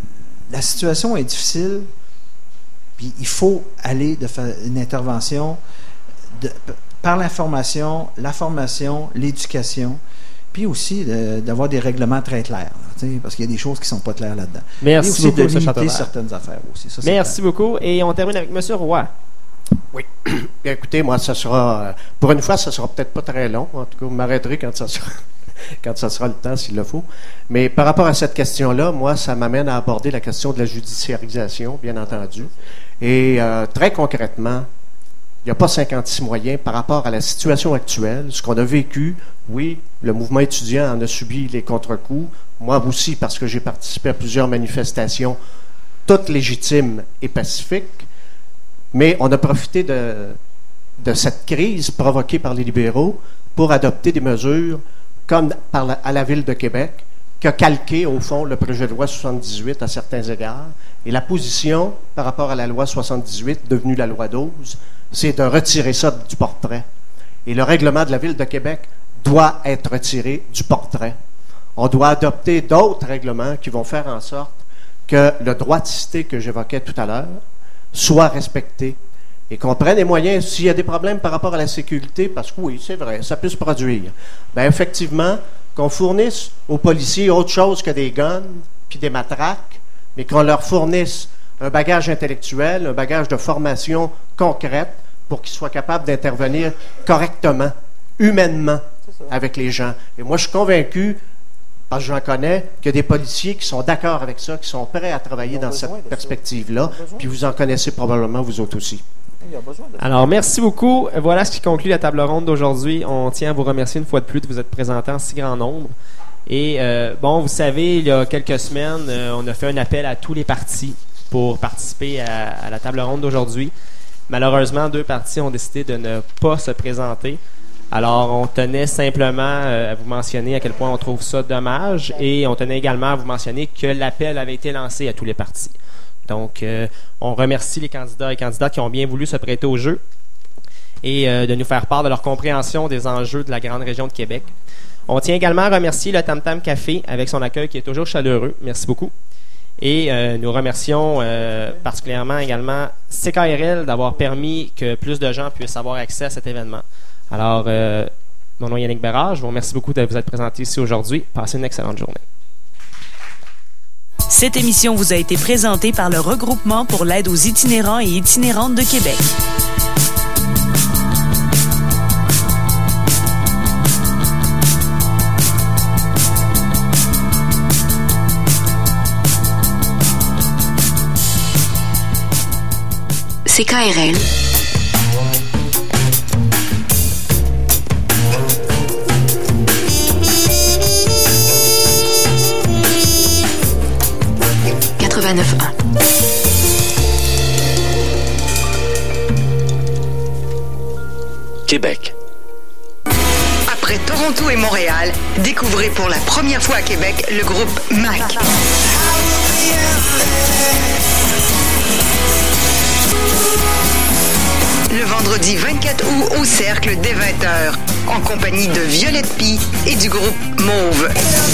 S4: la situation est difficile, puis il faut aller de faire une intervention de, par l'information, la formation, l'éducation, puis aussi de, d'avoir des règlements très clairs, là, parce qu'il y a des choses qui ne sont pas claires là-dedans.
S8: Merci
S4: et aussi
S8: beaucoup,
S4: de
S8: M.
S4: limiter
S8: Châteauvert.
S4: certaines affaires aussi. Ça,
S8: Merci
S4: c'est
S8: beaucoup. Et on termine avec M. Roy.
S6: Oui. Bien, écoutez, moi, ça sera... Pour une fois, ça sera peut-être pas très long. En tout cas, vous m'arrêterez quand ça sera, quand ça sera le temps, s'il le faut. Mais par rapport à cette question-là, moi, ça m'amène à aborder la question de la judiciarisation, bien entendu. Et euh, très concrètement, il n'y a pas cinquante-six moyens par rapport à la situation actuelle, ce qu'on a vécu. Oui, le mouvement étudiant en a subi les contre-coups. Moi aussi, parce que j'ai participé à plusieurs manifestations, toutes légitimes et pacifiques. Mais on a profité de, de cette crise provoquée par les libéraux pour adopter des mesures comme par la, à la Ville de Québec, qui a calqué, au fond, le projet de loi soixante-dix-huit à certains égards. Et la position par rapport à la loi soixante-dix-huit, devenue la loi douze, c'est de retirer ça du portrait. Et le règlement de la Ville de Québec doit être retiré du portrait. On doit adopter d'autres règlements qui vont faire en sorte que le droit de cité que j'évoquais tout à l'heure soit respecté et qu'on prenne les moyens, s'il y a des problèmes par rapport à la sécurité, parce que oui, c'est vrai, ça peut se produire, bien effectivement, qu'on fournisse aux policiers autre chose que des guns puis des matraques, mais qu'on leur fournisse un bagage intellectuel, un bagage de formation concrète pour qu'ils soient capables d'intervenir correctement, humainement, avec les gens. Et moi, je suis convaincu, parce que j'en connais, qu'il y a des policiers qui sont d'accord avec ça, qui sont prêts à travailler dans cette perspective-là, puis vous en connaissez probablement vous autres aussi.
S8: Alors, merci beaucoup. Voilà ce qui conclut la table ronde d'aujourd'hui. On tient à vous remercier une fois de plus de vous être présentés en si grand nombre. Et euh, bon, vous savez, il y a quelques semaines, euh, on a fait un appel à tous les partis pour participer à, à la table ronde d'aujourd'hui. Malheureusement, deux partis ont décidé de ne pas se présenter. Alors, on tenait simplement euh, à vous mentionner à quel point on trouve ça dommage et on tenait également à vous mentionner que l'appel avait été lancé à tous les partis. Donc, euh, on remercie les candidats et candidates qui ont bien voulu se prêter au jeu et euh, de nous faire part de leur compréhension des enjeux de la grande région de Québec. On tient également à remercier le Tam Tam Café avec son accueil qui est toujours chaleureux. Merci beaucoup. Et euh, nous remercions euh, particulièrement également C K R L d'avoir permis que plus de gens puissent avoir accès à cet événement. Alors, euh, mon nom est Yannick Bérard. Je vous remercie beaucoup de vous être présenté ici aujourd'hui. Passez une excellente journée.
S12: Cette émission vous a été présentée par le Regroupement pour l'aide aux itinérants et itinérantes de Québec.
S13: C K R L. quatre-vingt-neuf un.
S14: Québec.
S15: Après Toronto et Montréal, découvrez pour la première fois à Québec le groupe M A C. Le vendredi vingt-quatre août au Cercle dès vingt heures, en compagnie de Violette Pie et du groupe Mauve.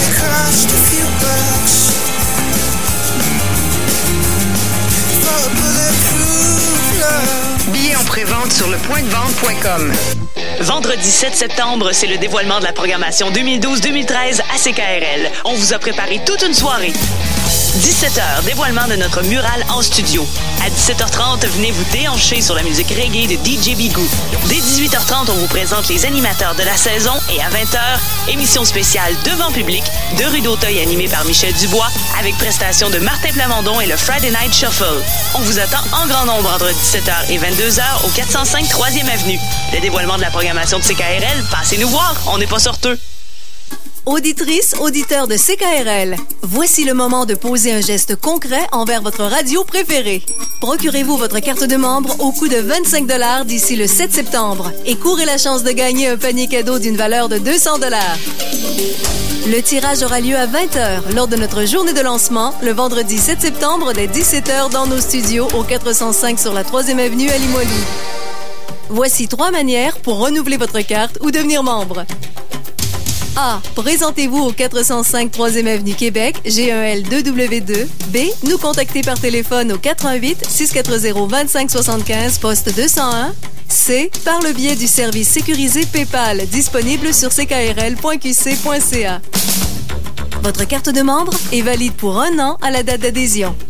S15: Billets en pré-vente sur le point de vente point com.
S12: Vendredi sept septembre, c'est le dévoilement de la programmation deux mille douze deux mille treize à C K R L. On vous a préparé toute une soirée. dix-sept heures, dévoilement de notre mural en studio. À dix-sept heures trente, venez vous déhancher sur la musique reggae de D J Bigou. Dès dix-huit heures trente, on vous présente les animateurs de la saison et à vingt heures, émission spéciale devant public de Rue d'Auteuil animée par Michel Dubois avec prestation de Martin Plamondon et le Friday Night Shuffle. On vous attend en grand nombre entre dix-sept heures et vingt-deux heures au quatre cent cinq troisième Avenue. Le dévoilement de la programmation de C K R L, passez nous voir, on n'est pas sorteux.
S14: Auditrice, auditeur de C K R L, voici le moment de poser un geste concret envers votre radio préférée. Procurez-vous votre carte de membre au coût de vingt-cinq dollars d'ici le sept septembre et courez la chance de gagner un panier cadeau d'une valeur de deux cents dollars. Le tirage aura lieu à vingt heures lors de notre journée de lancement, le vendredi sept septembre dès dix-sept heures dans nos studios au quatre cent cinq sur la troisième avenue à Limoilou. Voici trois manières pour renouveler votre carte ou devenir membre. A. Présentez-vous au quatre cent cinq troisième avenue Québec, G un L deux W deux. B. Nous contacter par téléphone au quatre un huit, six quatre zéro, deux cinq sept cinq, poste deux cent un. C. Par le biais du service sécurisé PayPal, disponible sur c k r l point q c point c a. Votre carte de membre est valide pour un an à la date d'adhésion.